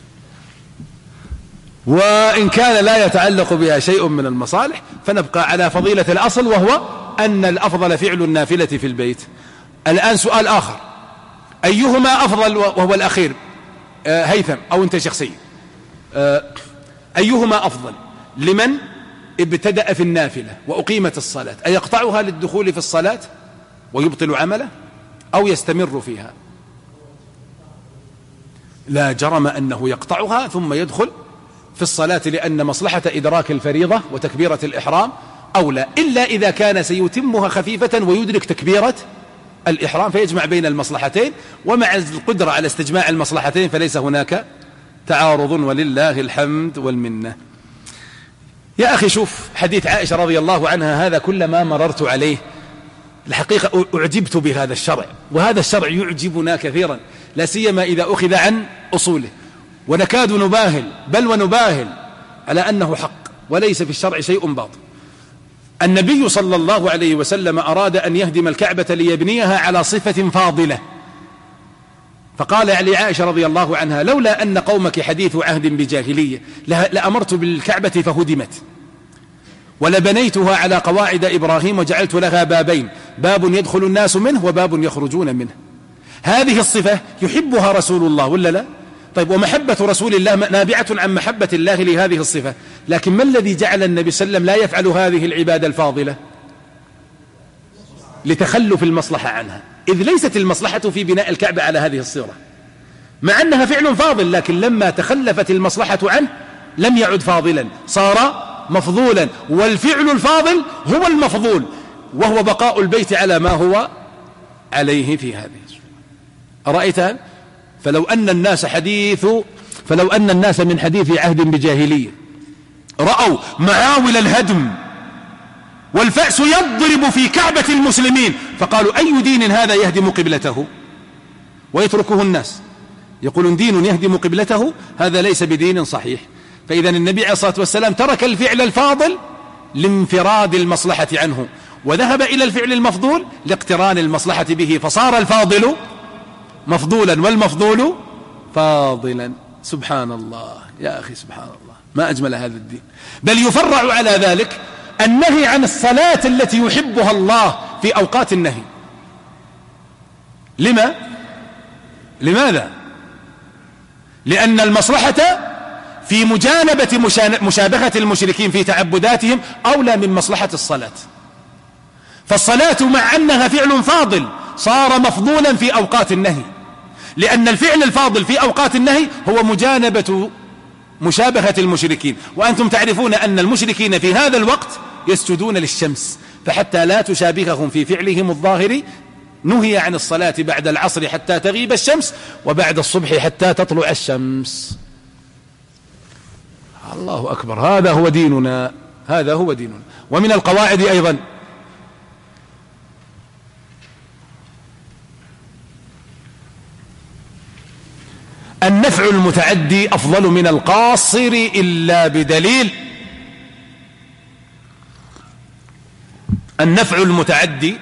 وإن كان لا يتعلق بها شيء من المصالح فنبقى على فضيلة الأصل، وهو أن الأفضل فعل النافلة في البيت. الآن سؤال آخر، أيهما أفضل؟ وهو الأخير. آه هيثم أو أنت شخصيا، آه أيهما أفضل لمن ابتدأ في النافلة وأقيمت الصلاة، أيقطعها للدخول في الصلاة ويبطل عمله أو يستمر فيها؟ لا جرم أنه يقطعها ثم يدخل في الصلاة، لأن مصلحة إدراك الفريضة وتكبيرة الإحرام أولى، إلا إذا كان سيتمها خفيفة ويدرك تكبيرة الإحرام فيجمع بين المصلحتين، ومع القدرة على استجماع المصلحتين فليس هناك تعارض، ولله الحمد والمنة. يا أخي شوف حديث عائشة رضي الله عنها، هذا كلما مررت عليه الحقيقة أعجبت بهذا الشرع، وهذا الشرع يعجبنا كثيرا، لا سيما إذا أخذ عن أصوله، ونكاد نباهل بل ونباهل على أنه حق وليس في الشرع شيء باطل. النبي صلى الله عليه وسلم أراد أن يهدم الكعبة ليبنيها على صفة فاضلة، فقال لعائشة رضي الله عنها لولا أن قومك حديث عهد بجاهلية لأمرت بالكعبة فهدمت، ولبنيتها على قواعد إبراهيم وجعلت لها بابين، باب يدخل الناس منه وباب يخرجون منه. هذه الصفة يحبها رسول الله ولا لا؟ طيب، ومحبة رسول الله نابعة عن محبة الله لهذه الصفة، لكن ما الذي جعل النبي صلى الله عليه وسلم لا يفعل هذه العبادة الفاضلة؟ لتخلف المصلحة عنها، إذ ليست المصلحة في بناء الكعبة على هذه الصورة، مع أنها فعل فاضل، لكن لما تخلفت المصلحة عنه لم يعد فاضلا، صار مفضولا، والفعل الفاضل هو المفضول، وهو بقاء البيت على ما هو عليه في هذه. أرأيت؟ فلو أن الناس حديث فلو أن الناس من حديث عهد بجاهلية رأوا معاول الهدم والفأس يضرب في كعبة المسلمين فقالوا أي دين هذا يهدم قبلته، ويتركه الناس يقولون دين يهدم قبلته، هذا ليس بدين صحيح. فإذا النبي عليه الصلاة والسلام ترك الفعل الفاضل لانفراد المصلحة عنه، وذهب إلى الفعل المفضول لاقتران المصلحة به، فصار الفاضل مفضولا والمفضول فاضلا. سبحان الله يا أخي، سبحان الله، ما أجمل هذا الدين. بل يفرع على ذلك النهي عن الصلاة التي يحبها الله في أوقات النهي. لما؟ لماذا؟ لأن المصلحة في مجانبة مشابهة المشركين في تعبداتهم أولى من مصلحة الصلاة، فالصلاة مع أنها فعل فاضل صار مفضولا في أوقات النهي، لأن الفعل الفاضل في أوقات النهي هو مجانبة مشابهة المشركين، وأنتم تعرفون أن المشركين في هذا الوقت يسجدون للشمس، فحتى لا تشابههم في فعلهم الظاهر نهي عن الصلاة بعد العصر حتى تغيب الشمس، وبعد الصبح حتى تطلع الشمس. الله أكبر، هذا هو ديننا، هذا هو ديننا. ومن القواعد أيضا النفع المتعدي أفضل من القاصر إلا بدليل. النفع المتعدي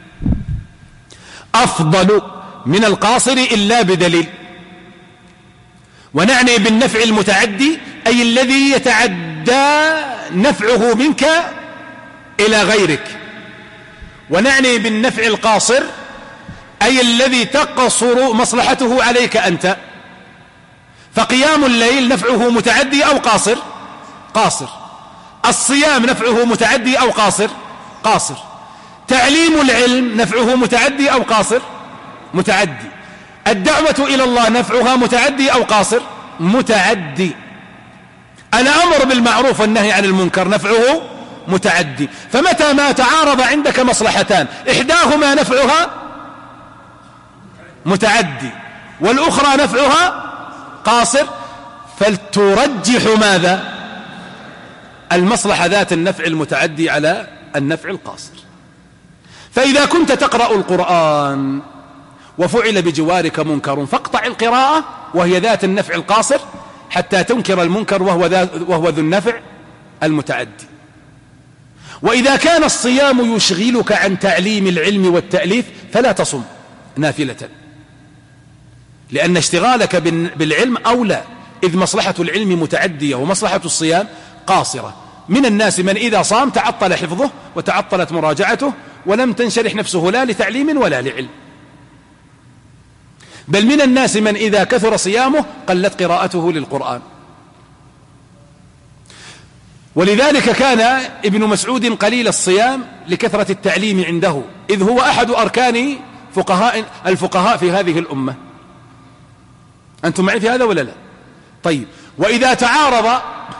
أفضل من القاصر إلا بدليل، ونعني بالنفع المتعدي أي الذي يتعدى نفعه منك إلى غيرك، ونعني بالنفع القاصر أي الذي تقصر مصلحته عليك أنت. فقيام الليل نفعه متعدي أو قاصر؟ قاصر. الصيام نفعه متعدي أو قاصر؟ قاصر. تعليم العلم نفعه متعدي أو قاصر؟ متعدي. الدعوة إلى الله نفعها متعدي أو قاصر؟ متعدي. الأمر بالمعروف والنهي عن المنكر نفعه متعدي. فمتى ما تعارض عندك مصلحتان إحداهما نفعها متعدي والأخرى نفعها قاصر، فلترجح ماذا؟ المصلحة ذات النفع المتعدي على النفع القاصر. فإذا كنت تقرأ القرآن وفعل بجوارك منكر فاقطع القراءة وهي ذات النفع القاصر حتى تنكر المنكر وهو, وهو ذو النفع المتعدي. وإذا كان الصيام يشغلك عن تعليم العلم والتأليف فلا تصم نافلة، لأن اشتغالك بالعلم أولى، إذ مصلحة العلم متعدية ومصلحة الصيام قاصرة. من الناس من إذا صام تعطل حفظه وتعطلت مراجعته ولم تنشرح نفسه لا لتعليم ولا لعلم، بل من الناس من إذا كثر صيامه قلت قراءته للقرآن. ولذلك كان ابن مسعود قليل الصيام لكثرة التعليم عنده، إذ هو أحد أركان فقهاء الفقهاء في هذه الأمة. أنتم معي في هذا ولا لا؟ طيب، وإذا تعارض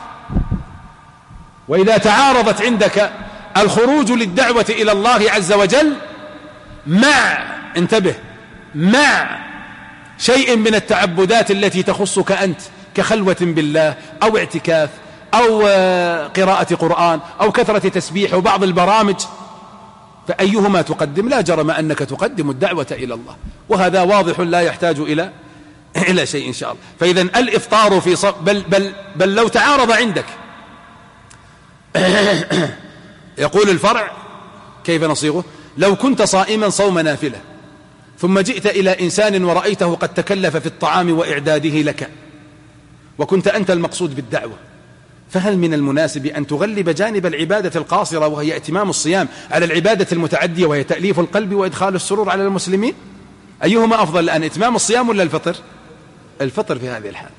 وإذا تعارضت عندك الخروج للدعوة إلى الله عز وجل مع انتبه مع شيء من التعبدات التي تخصك أنت كخلوة بالله أو اعتكاف أو قراءة قرآن أو كثرة تسبيح وبعض البرامج، فأيهما تقدم؟ لا جرم أنك تقدم الدعوة إلى الله، وهذا واضح لا يحتاج إلى إلى شيء إن شاء الله. فإذا الإفطار في صف بل, بل, بل لو تعارض عندك يقول الفرع كيف نصيغه؟ لو كنت صائما صوم نافلة ثم جئت إلى إنسان ورأيته قد تكلف في الطعام وإعداده لك وكنت أنت المقصود بالدعوة، فهل من المناسب أن تغلب جانب العبادة القاصرة وهي اتمام الصيام على العبادة المتعدية وهي تأليف القلب وإدخال السرور على المسلمين؟ أيهما أفضل الآن، اتمام الصيام ولا الفطر؟ الفطر في هذه الحالة.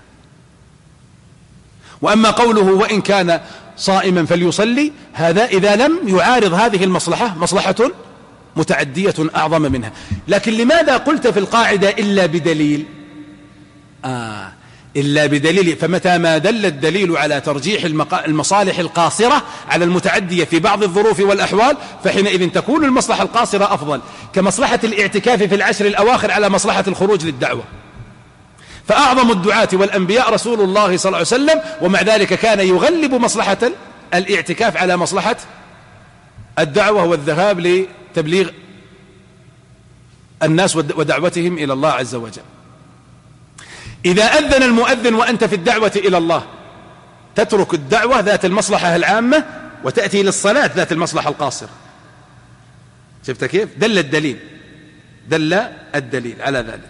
وأما قوله وإن كان صائما فليصلي، هذا إذا لم يعارض هذه المصلحة مصلحة متعدية أعظم منها. لكن لماذا قلت في القاعدة إلا بدليل؟ آه إلا بدليل، فمتى ما دل الدليل على ترجيح المصالح القاصرة على المتعدية في بعض الظروف والأحوال فحينئذ تكون المصلحة القاصرة أفضل، كمصلحة الاعتكاف في العشر الأواخر على مصلحة الخروج للدعوة. فأعظم الدعاة والأنبياء رسول الله صلى الله عليه وسلم، ومع ذلك كان يغلب مصلحة الاعتكاف على مصلحة الدعوة والذهاب لتبليغ الناس ودعوتهم إلى الله عز وجل. إذا أذن المؤذن وأنت في الدعوة إلى الله تترك الدعوة ذات المصلحة العامة وتأتي للصلاة ذات المصلحة القاصرة. شفت كيف؟ دل الدليل دل الدليل على ذلك.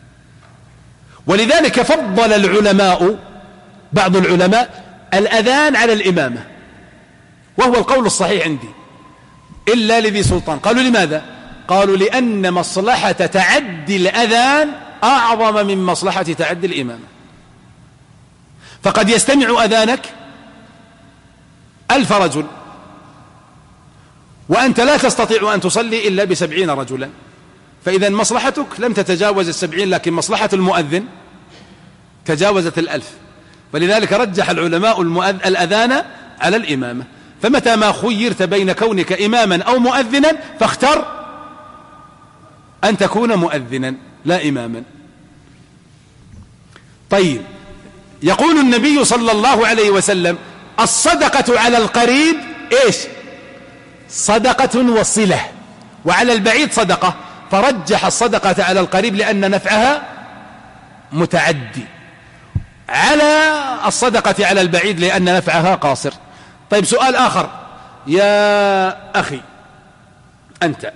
ولذلك فضل العلماء بعض العلماء الأذان على الإمامة، وهو القول الصحيح عندي إلا لذي سلطان. قالوا لماذا؟ قالوا لأن مصلحة تعدي الأذان أعظم من مصلحة تعدي الإمامة. فقد يستمع أذانك ألف رجل وأنت لا تستطيع أن تصلي إلا بسبعين رجلا، فإذا مصلحتك لم تتجاوز السبعين، لكن مصلحة المؤذن تجاوزت الألف. ولذلك رجح العلماء الأذان على الإمامة. فمتى ما خيرت بين كونك إماما أو مؤذنا فاختر أن تكون مؤذنا لا إماما. طيب، يقول النبي صلى الله عليه وسلم الصدقة على القريب إيش؟ صدقة وصلة، وعلى البعيد صدقة، فرجح الصدقة على القريب لأن نفعها متعدي على الصدقة على البعيد لأن نفعها قاصر. طيب، سؤال آخر يا أخي، أنت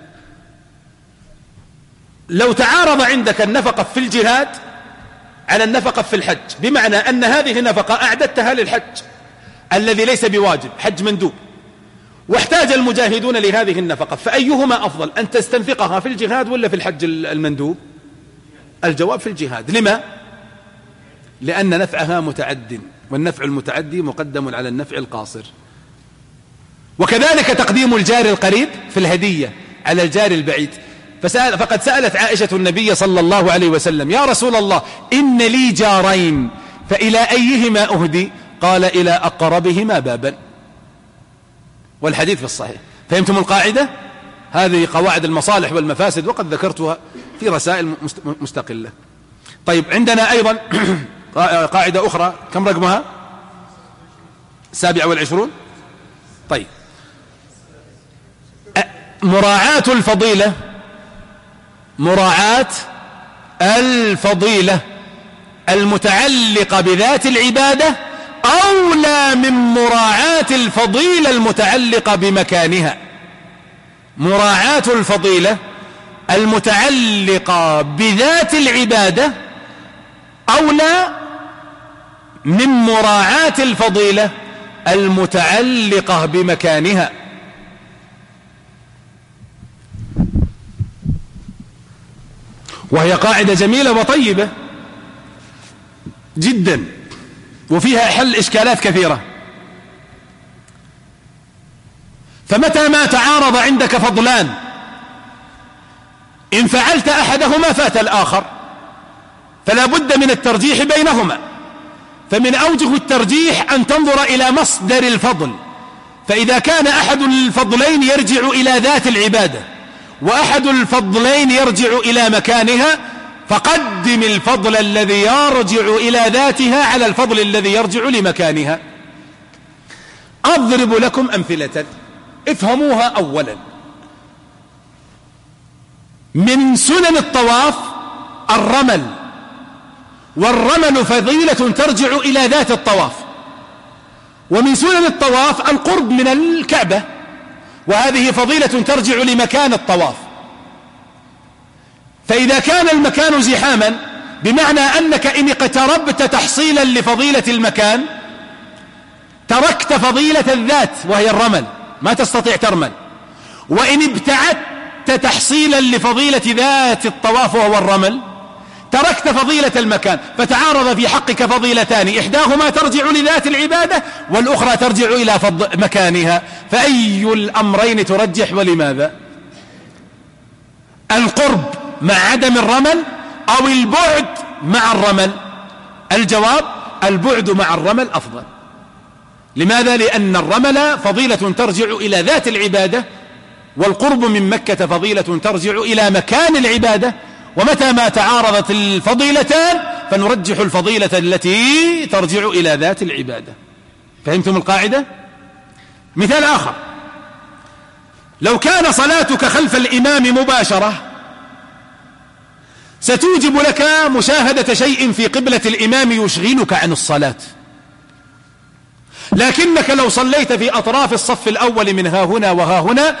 لو تعارض عندك النفقة في الجهاد على النفقة في الحج، بمعنى أن هذه النفقة أعددتها للحج الذي ليس بواجب، حج مندوب، واحتاج المجاهدون لهذه النفقة، فأيهما أفضل، أن تستنفقها في الجهاد ولا في الحج المندوب؟ الجواب في الجهاد. لما؟ لأن نفعها متعد، والنفع المتعدي مقدم على النفع القاصر. وكذلك تقديم الجار القريب في الهدية على الجار البعيد، فسأل فقد سألت عائشة النبي صلى الله عليه وسلم: يا رسول الله، إن لي جارين فإلى أيهما أهدي؟ قال: إلى أقربهما بابا. والحديث في الصحيح. فهمتم القاعدة؟ هذه قواعد المصالح والمفاسد، وقد ذكرتها في رسائل مستقلة. طيب، عندنا أيضا قاعدة أخرى، كم رقمها؟ السابعة والعشرون. طيب، مراعاة الفضيلة مراعاة الفضيلة المتعلقة بذات العبادة أولى من مراعاة الفضيلة المتعلقة بمكانها. مراعاة الفضيلة المتعلقة بذات العبادة أولى من مراعاة الفضيلة المتعلقة بمكانها. وهي قاعدة جميلة وطيبة جدا، وفيها حل إشكالات كثيرة. فمتى ما تعارض عندك فضلان، إن فعلت أحدهما فات الآخر، فلا بد من الترجيح بينهما. فمن أوجه الترجيح أن تنظر إلى مصدر الفضل، فإذا كان أحد الفضلين يرجع إلى ذات العبادة وأحد الفضلين يرجع إلى مكانها، فقدم الفضل الذي يرجع إلى ذاتها على الفضل الذي يرجع لمكانها. أضرب لكم أمثلة افهموها. أولا، من سنن الطواف الرمل، والرمل فضيلة ترجع إلى ذات الطواف. ومن سنن الطواف القرب من الكعبة، وهذه فضيلة ترجع لمكان الطواف. فإذا كان المكان زحاما، بمعنى أنك إن اقتربت تحصيلا لفضيلة المكان تركت فضيلة الذات وهي الرمل، ما تستطيع ترمل. وإن ابتعدت تحصيلا لفضيلة ذات الطواف وهو الرمل تركت فضيلة المكان، فتعارض في حقك فضيلتان، إحداهما ترجع لذات العبادة والأخرى ترجع إلى مكانها. فأي الأمرين ترجح ولماذا؟ القرب مع عدم الرمل أو البعد مع الرمل؟ الجواب: البعد مع الرمل أفضل. لماذا؟ لأن الرمل فضيلة ترجع إلى ذات العبادة، والقرب من مكة فضيلة ترجع إلى مكان العبادة. ومتى ما تعارضت الفضيلتان فنرجح الفضيلة التي ترجع إلى ذات العبادة. فهمتم القاعدة؟ مثال آخر: لو كان صلاتك خلف الإمام مباشرة ستوجب لك مشاهدة شيء في قبلة الإمام يشغلك عن الصلاة، لكنك لو صليت في أطراف الصف الأول من ها هنا وها هنا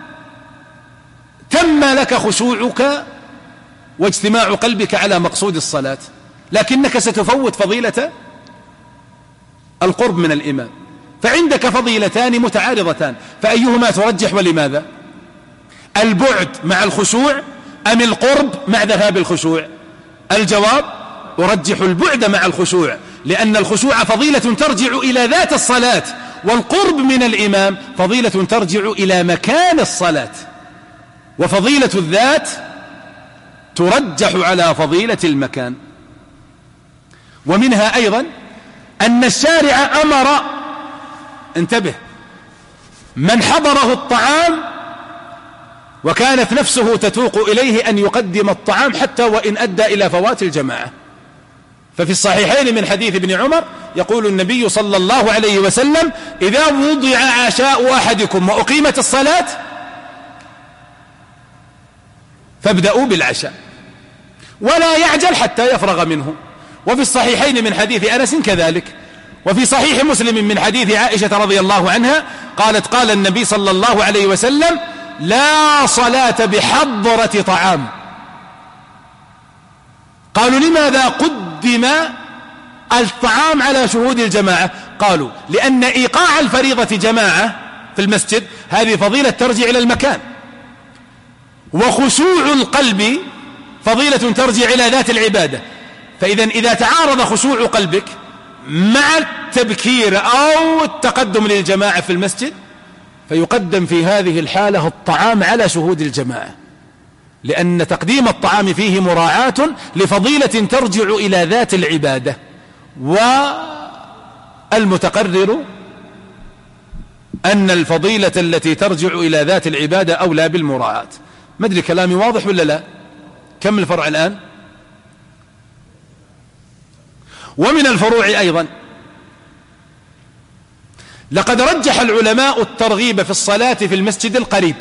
تم لك خشوعك واجتماع قلبك على مقصود الصلاة، لكنك ستفوت فضيلة القرب من الإمام. فعندك فضيلتان متعارضتان، فأيهما ترجح ولماذا؟ البعد مع الخشوع أم القرب مع ذهاب الخشوع؟ الجواب: أرجح البعد مع الخشوع، لأن الخشوع فضيلة ترجع إلى ذات الصلاة، والقرب من الإمام فضيلة ترجع إلى مكان الصلاة. وفضيلة الذات ترجح على فضيلة المكان. ومنها أيضا أن الشارع أمر، انتبه، من حضره الطعام وكانت نفسه تتوق إليه أن يقدم الطعام حتى وإن أدى إلى فوات الجماعة. ففي الصحيحين من حديث ابن عمر يقول النبي صلى الله عليه وسلم: إذا وضع عشاء أحدكم وأقيمت الصلاة فابدأوا بالعشاء ولا يعجل حتى يفرغ منه. وفي الصحيحين من حديث أنس كذلك. وفي صحيح مسلم من حديث عائشة رضي الله عنها قالت: قال النبي صلى الله عليه وسلم: لا صلاة بحضرة طعام. قالوا: لماذا قدم الطعام على شهود الجماعة؟ قالوا: لأن إيقاع الفريضة جماعة في المسجد هذه فضيلة ترجع إلى المكان، وخشوع القلب فضيلة ترجع إلى ذات العبادة. فإذا إذا تعارض خشوع قلبك مع التبكير أو التقدم للجماعة في المسجد فيقدم في هذه الحالة الطعام على شهود الجماعة، لأن تقديم الطعام فيه مراعاة لفضيلة ترجع إلى ذات العبادة، والمتقرر أن الفضيلة التي ترجع إلى ذات العبادة أولى بالمراعاة. ما أدري كلامي واضح ولا لا؟ كم الفرع الآن؟ ومن الفروع أيضا لقد رجح العلماء الترغيب في الصلاة في المسجد القريب،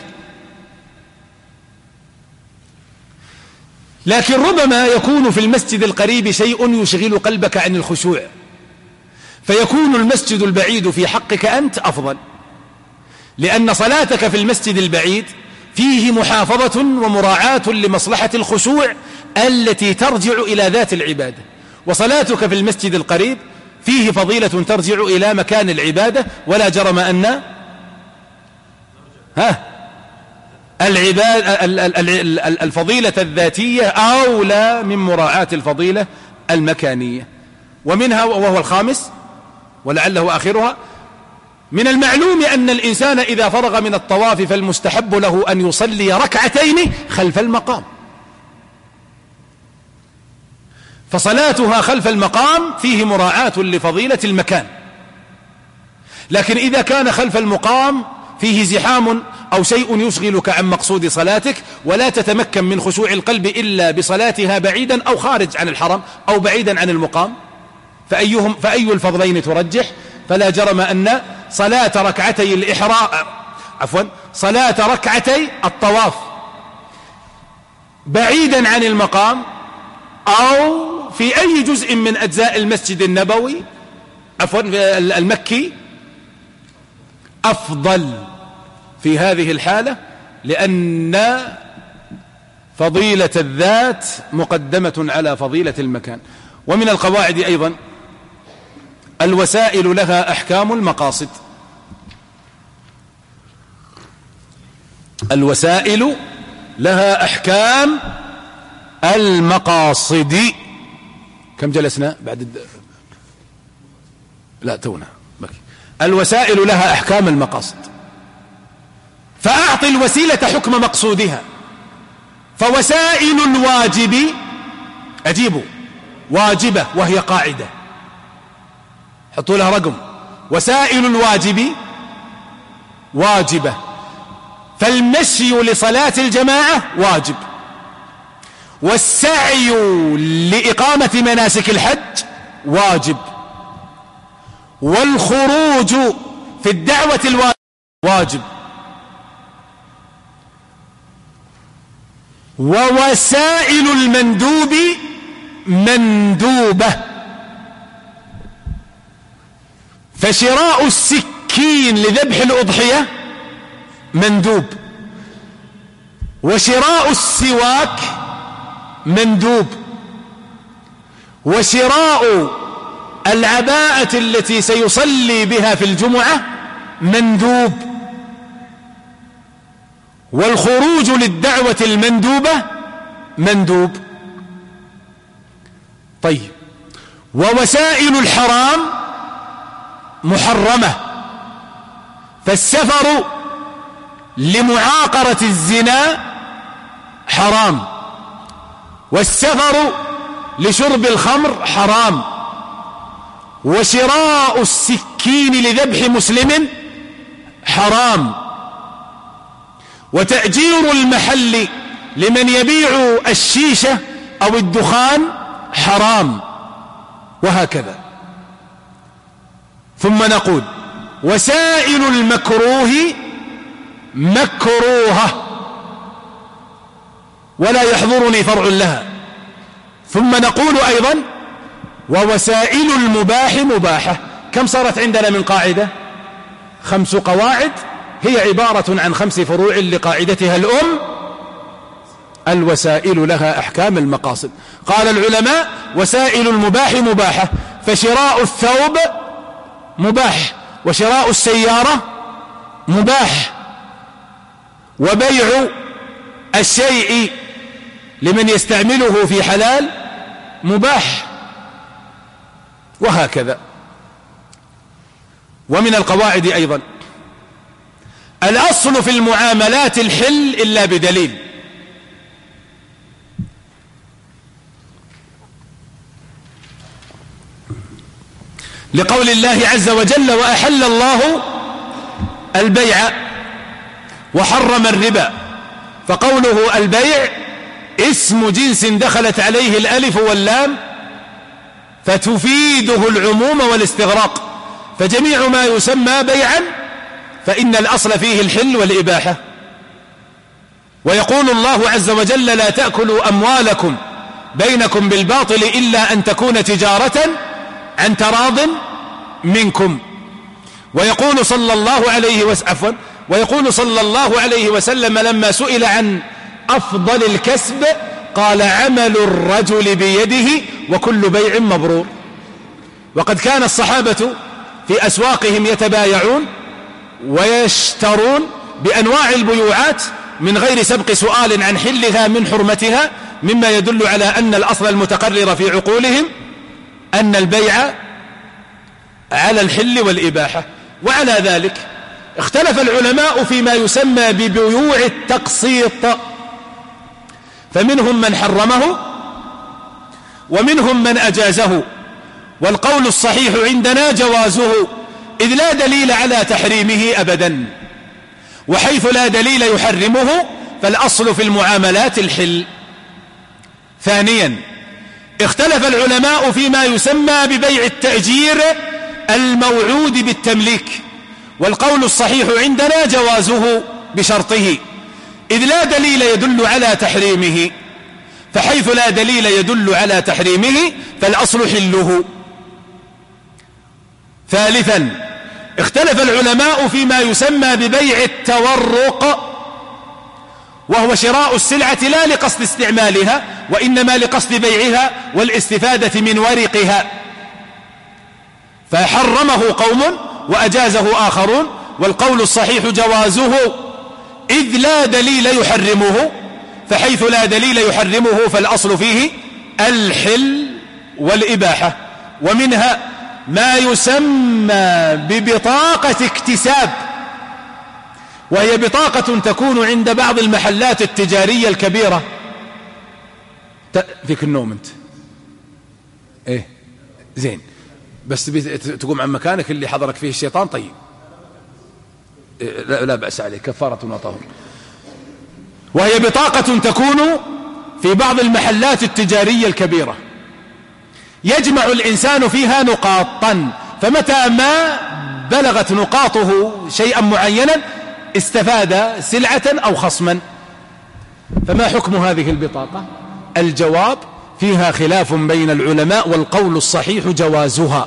لكن ربما يكون في المسجد القريب شيء يشغل قلبك عن الخشوع، فيكون المسجد البعيد في حقك أنت أفضل، لأن صلاتك في المسجد البعيد فيه محافظة ومراعاة لمصلحة الخشوع التي ترجع إلى ذات العبادة، وصلاتك في المسجد القريب فيه فضيلة ترجع إلى مكان العبادة، ولا جرم أن ها العبادة الفضيلة الذاتية أولى من مراعاة الفضيلة المكانية. ومنها وهو الخامس ولعله آخرها، من المعلوم أن الإنسان إذا فرغ من الطواف فالمستحب له أن يصلي ركعتين خلف المقام، فصلاتها خلف المقام فيه مراعاة لفضيلة المكان. لكن إذا كان خلف المقام فيه زحام أو شيء يشغلك عن مقصود صلاتك ولا تتمكن من خشوع القلب إلا بصلاتها بعيدا أو خارج عن الحرم أو بعيدا عن المقام، فأيهم فأي الفضلين ترجح؟ فلا جرم أن صلاة ركعتي الإحرام عفوا صلاة ركعتي الطواف بعيدا عن المقام أو في أي جزء من أجزاء المسجد النبوي عفوا المكي أفضل في هذه الحالة، لأن فضيلة الذات مقدمة على فضيلة المكان. ومن القواعد أيضا الوسائل لها أحكام المقاصد. الوسائل لها أحكام المقاصد. كم جلسنا بعد الد... لا تونا بكي. الوسائل لها أحكام المقاصد، فأعطي الوسيلة حكم مقصودها. فوسائل الواجب أجيبوا واجبة وهي قاعدة، حطوا لها رقم. وسائل الواجب واجبة، فالمشي لصلاة الجماعة واجب، والسعي لإقامة مناسك الحج واجب، والخروج في الدعوة الواجب واجب، ووسائل المندوب مندوبة. فشراء السكين لذبح الأضحية مندوب، وشراء السواك مندوب، وشراء العباءة التي سيصلي بها في الجمعة مندوب، والخروج للدعوة المندوبة مندوب. طيب، ووسائل الحرام محرمة، فالسفر لمعاقرة الزنا حرام، والسفر لشرب الخمر حرام، وشراء السكين لذبح مسلم حرام، وتأجير المحل لمن يبيع الشيشة أو الدخان حرام، وهكذا. ثم نقول وسائل المكروه مكروهة، ولا يحضرني فرع لها. ثم نقول أيضا ووسائل المباح مباحة. كم صارت عندنا من قاعدة؟ خمس قواعد، هي عبارة عن خمس فروع لقاعدتها الأم. الوسائل لها أحكام المقاصد. قال العلماء وسائل المباح مباحة، فشراء الثوب مباح، وشراء السيارة مباح، وبيع الشيء لمن يستعمله في حلال مباح، وهكذا. ومن القواعد أيضا الأصل في المعاملات الحل إلا بدليل. لقول الله عز وجل وأحل الله البيع وحرم الربا، فقوله البيع اسم جنس دخلت عليه الألف واللام فتفيده العموم والاستغراق، فجميع ما يسمى بيعا فإن الأصل فيه الحل والإباحة. ويقول الله عز وجل لا تأكلوا أموالكم بينكم بالباطل إلا أن تكون تجارة عن تراض منكم. ويقول صلى الله عليه وسلم عفوا ويقول صلى الله عليه وسلم لما سئل عن أفضل الكسب قال عمل الرجل بيده وكل بيع مبرور. وقد كان الصحابة في أسواقهم يتبايعون ويشترون بأنواع البيوعات من غير سبق سؤال عن حلها من حرمتها، مما يدل على أن الأصل المتقرر في عقولهم أن البيع على الحل والإباحة. وعلى ذلك اختلف العلماء فيما يسمى ببيوع التقسيط، فمنهم من حرمه ومنهم من أجازه، والقول الصحيح عندنا جوازه، إذ لا دليل على تحريمه أبدا، وحيث لا دليل يحرمه فالأصل في المعاملات الحل. ثانيا اختلف العلماء فيما يسمى ببيع التأجير الموعود بالتمليك، والقول الصحيح عندنا جوازه بشرطه، إذ لا دليل يدل على تحريمه، فحيث لا دليل يدل على تحريمه فالأصل حله. ثالثا اختلف العلماء فيما يسمى ببيع التورق، وهو شراء السلعة لا لقصد استعمالها وإنما لقصد بيعها والاستفادة من ورقها، فحرمه قوم وأجازه آخرون، والقول الصحيح جوازه إذ لا دليل يحرمه، فحيث لا دليل يحرمه فالأصل فيه الحل والإباحة. ومنها ما يسمى ببطاقة اكتساب، وهي بطاقة تكون عند بعض المحلات التجارية الكبيرة. فيك النوم انت ايه زين، بس تقوم عن مكانك اللي حضرك فيه الشيطان. طيب لا, لا بأس عليه، كفارة وطهر. وهي بطاقة تكون في بعض المحلات التجارية الكبيرة، يجمع الإنسان فيها نقاطا، فمتى ما بلغت نقاطه شيئا معينا استفاد سلعة أو خصما. فما حكم هذه البطاقة؟ الجواب فيها خلاف بين العلماء، والقول الصحيح جوازها،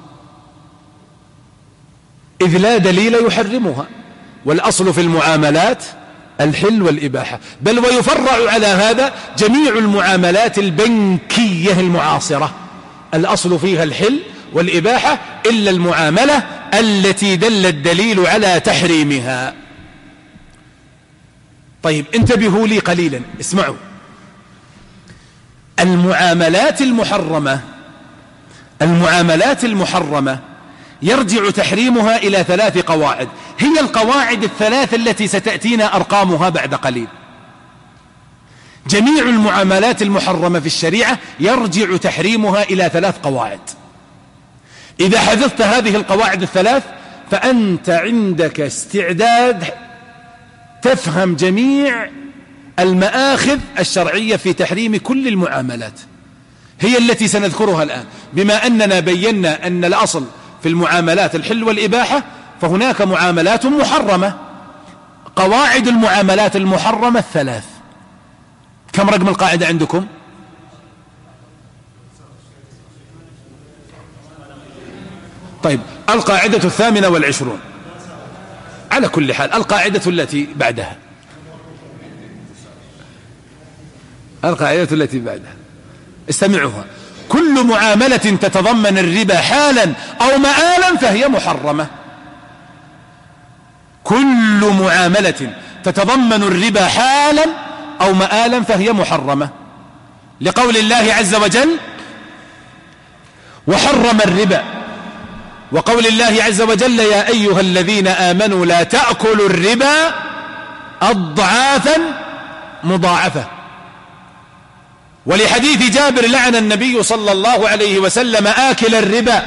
إذ لا دليل يحرمها، والأصل في المعاملات الحل والإباحة. بل ويفرع على هذا جميع المعاملات البنكية المعاصرة، الأصل فيها الحل والإباحة إلا المعاملة التي دل الدليل على تحريمها. طيب انتبهوا لي قليلا، اسمعوا. المعاملات المحرمة المعاملات المحرمة يرجع تحريمها إلى ثلاث قواعد، هي القواعد الثلاث التي ستأتينا أرقامها بعد قليل. جميع المعاملات المحرمة في الشريعة يرجع تحريمها إلى ثلاث قواعد. إذا حفظت هذه القواعد الثلاث فأنت عندك استعداد تفهم جميع المآخذ الشرعية في تحريم كل المعاملات، هي التي سنذكرها الآن. بما أننا بينا أن الأصل في المعاملات الحل والإباحة، فهناك معاملات محرمة. قواعد المعاملات المحرمة الثلاث. كم رقم القاعدة عندكم؟ طيب القاعدة الثامنة والعشرون. على كل حال القاعدة التي بعدها القاعدة التي بعدها استمعوها: كل معاملة تتضمن الربا حالا أو مآلا فهي محرمة. كل معاملة تتضمن الربا حالا أو مآلا فهي محرمة، لقول الله عز وجل: وحرم الربا، وقول الله عز وجل: يا أيها الذين آمنوا لا تأكلوا الربا أضعافا مضاعفة. ولحديث جابر: لعن النبي صلى الله عليه وسلم آكل الربا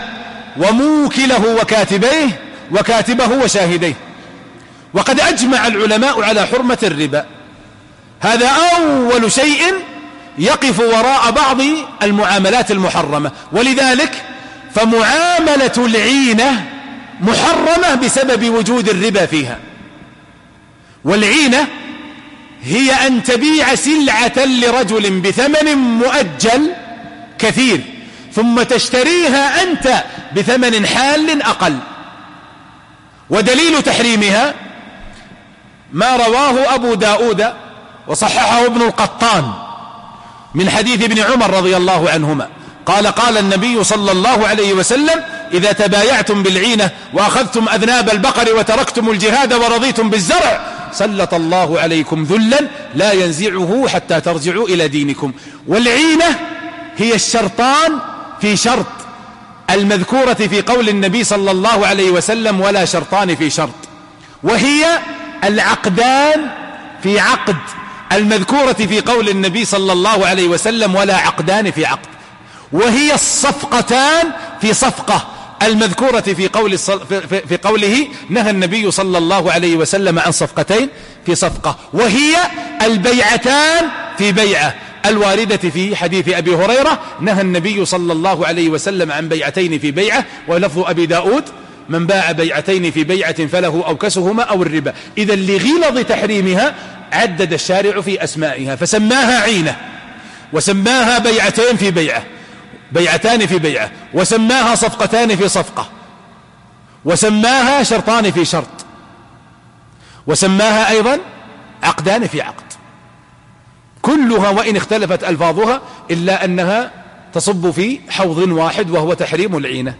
وموكله وكاتبيه وكاتبه وشاهديه. وقد أجمع العلماء على حرمة الربا. هذا أول شيء يقف وراء بعض المعاملات المحرمة، ولذلك فمعاملة العينة محرمة بسبب وجود الربا فيها. والعينة هي أن تبيع سلعة لرجل بثمن مؤجل كثير ثم تشتريها أنت بثمن حال أقل. ودليل تحريمها ما رواه أبو داود وصححه ابن القطان من حديث ابن عمر رضي الله عنهما قال قال النبي صلى الله عليه وسلم: إذا تبايعتم بالعينة وأخذتم أذناب البقر وتركتم الجهاد ورضيتم بالزرع سلط الله عليكم ذلا لا ينزعه حتى ترجعوا إلى دينكم. والعينة هي الشرطان في شرط المذكورة في قول النبي صلى الله عليه وسلم: ولا شرطان في شرط، وهي العقدان في عقد المذكورة في قول النبي صلى الله عليه وسلم: ولا عقدان في عقد، وهي الصفقتان في صفقة المذكورة في قول في قوله نهى النبي صلى الله عليه وسلم عن صفقتين في صفقة، وهي البيعتان في بيعة الواردة في حديث أبي هريرة نهى النبي صلى الله عليه وسلم عن بيعتين في بيعة، ولفظ أبي داود: من باع بيعتين في بيعة فله أوكسهما أو الربا. إذا لغلظ تحريمها عدد الشارع في أسمائها فسماها عينة، وسماها بيعتين في بيعة، بيعتان في بيعة، وسماها صفقتان في صفقة، وسماها شرطان في شرط، وسماها أيضا عقدان في عقد، كلها وإن اختلفت ألفاظها إلا أنها تصب في حوض واحد وهو تحريم العينة.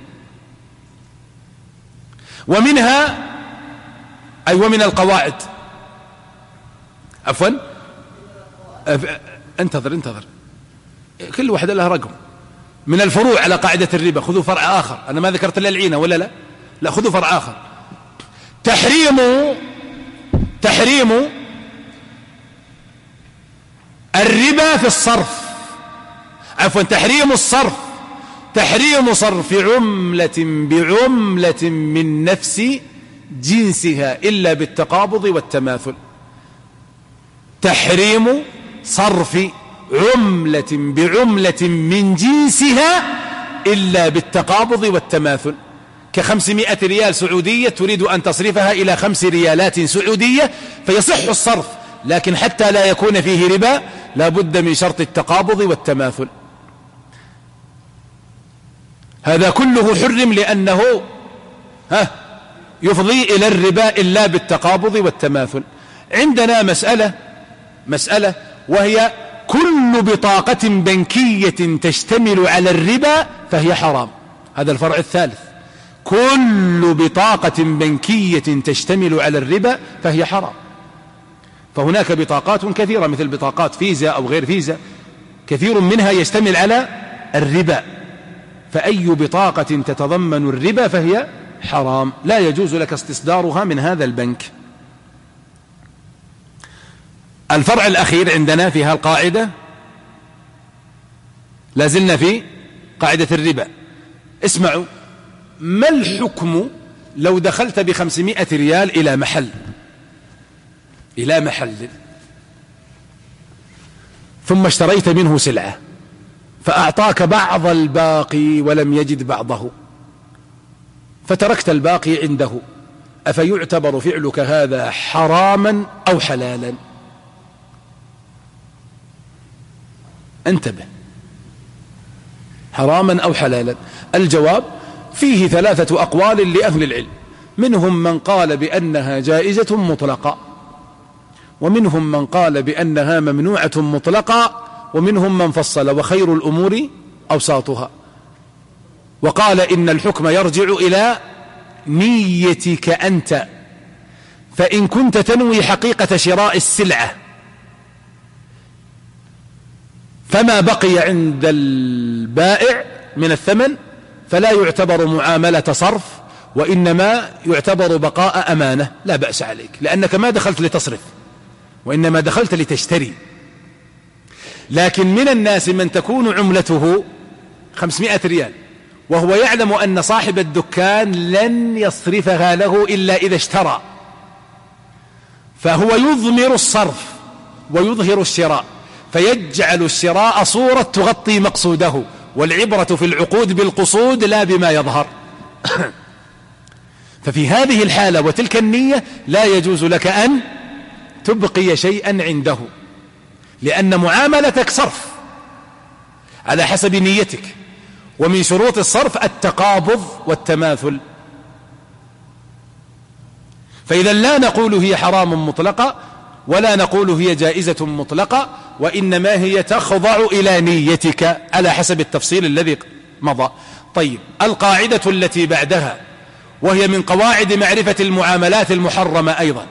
ومنها أي ومن القواعد عفوا انتظر انتظر كل واحدة لها رقم. من الفروع على قاعدة الربا خذوا فرع آخر، أنا ما ذكرت إلا العينة ولا لا لا خذوا فرع آخر. تحريم تحريم الربا في الصرف عفوا تحريم الصرف تحريم صرف عملة بعملة من نفس جنسها إلا بالتقابض والتماثل. تحريم صرف عملة بعملة من جنسها إلا بالتقابض والتماثل، كخمسمائة ريال سعودية تريد أن تصرفها إلى خمس ريالات سعودية فيصح الصرف، لكن حتى لا يكون فيه ربا لا بد من شرط التقابض والتماثل. هذا كله حرم لأنه ها يفضي إلى الربا إلا بالتقابض والتماثل. عندنا مسألة مسألة وهي كل بطاقة بنكية تشتمل على الربا فهي حرام. هذا الفرع الثالث، كل بطاقة بنكية تشتمل على الربا فهي حرام. فهناك بطاقات كثيرة مثل بطاقات فيزا أو غير فيزا كثير منها يشتمل على الربا، فأي بطاقة تتضمن الربا فهي حرام، لا يجوز لك استصدارها من هذا البنك. الفرع الأخير عندنا في هالقاعدة لازلنا في قاعدة الربا. اسمعوا، ما الحكم لو دخلت بخمسمائة ريال إلى محل إلى محل ثم اشتريت منه سلعة فأعطاك بعض الباقي ولم يجد بعضه فتركت الباقي عنده، أفيعتبر فعلك هذا حراما أو حلالا؟ انتبه، حراما أو حلالا؟ الجواب فيه ثلاثة أقوال لأهل العلم، منهم من قال بأنها جائزة مطلقة، ومنهم من قال بأنها ممنوعة مطلقة، ومنهم من فصل وخير الأمور أوساطها، وقال إن الحكم يرجع إلى نيتك أنت، فإن كنت تنوي حقيقة شراء السلعة فما بقي عند البائع من الثمن فلا يعتبر معاملة صرف، وإنما يعتبر بقاء أمانة، لا بأس عليك لأنك ما دخلت لتصرف وإنما دخلت لتشتري. لكن من الناس من تكون عملته خمسمائة ريال وهو يعلم أن صاحب الدكان لن يصرفها له إلا إذا اشترى، فهو يضمر الصرف ويظهر الشراء، فيجعل الشراء صورة تغطي مقصوده، والعبرة في العقود بالقصود لا بما يظهر. ففي هذه الحالة وتلك النية لا يجوز لك أن تبقي شيئا عنده، لأن معاملتك صرف على حسب نيتك، ومن شروط الصرف التقابض والتماثل. فإذا لا نقول هي حرام مطلقة ولا نقول هي جائزة مطلقة، وإنما هي تخضع إلى نيتك على حسب التفصيل الذي مضى. طيب، القاعدة التي بعدها وهي من قواعد معرفة المعاملات المحرمة أيضا: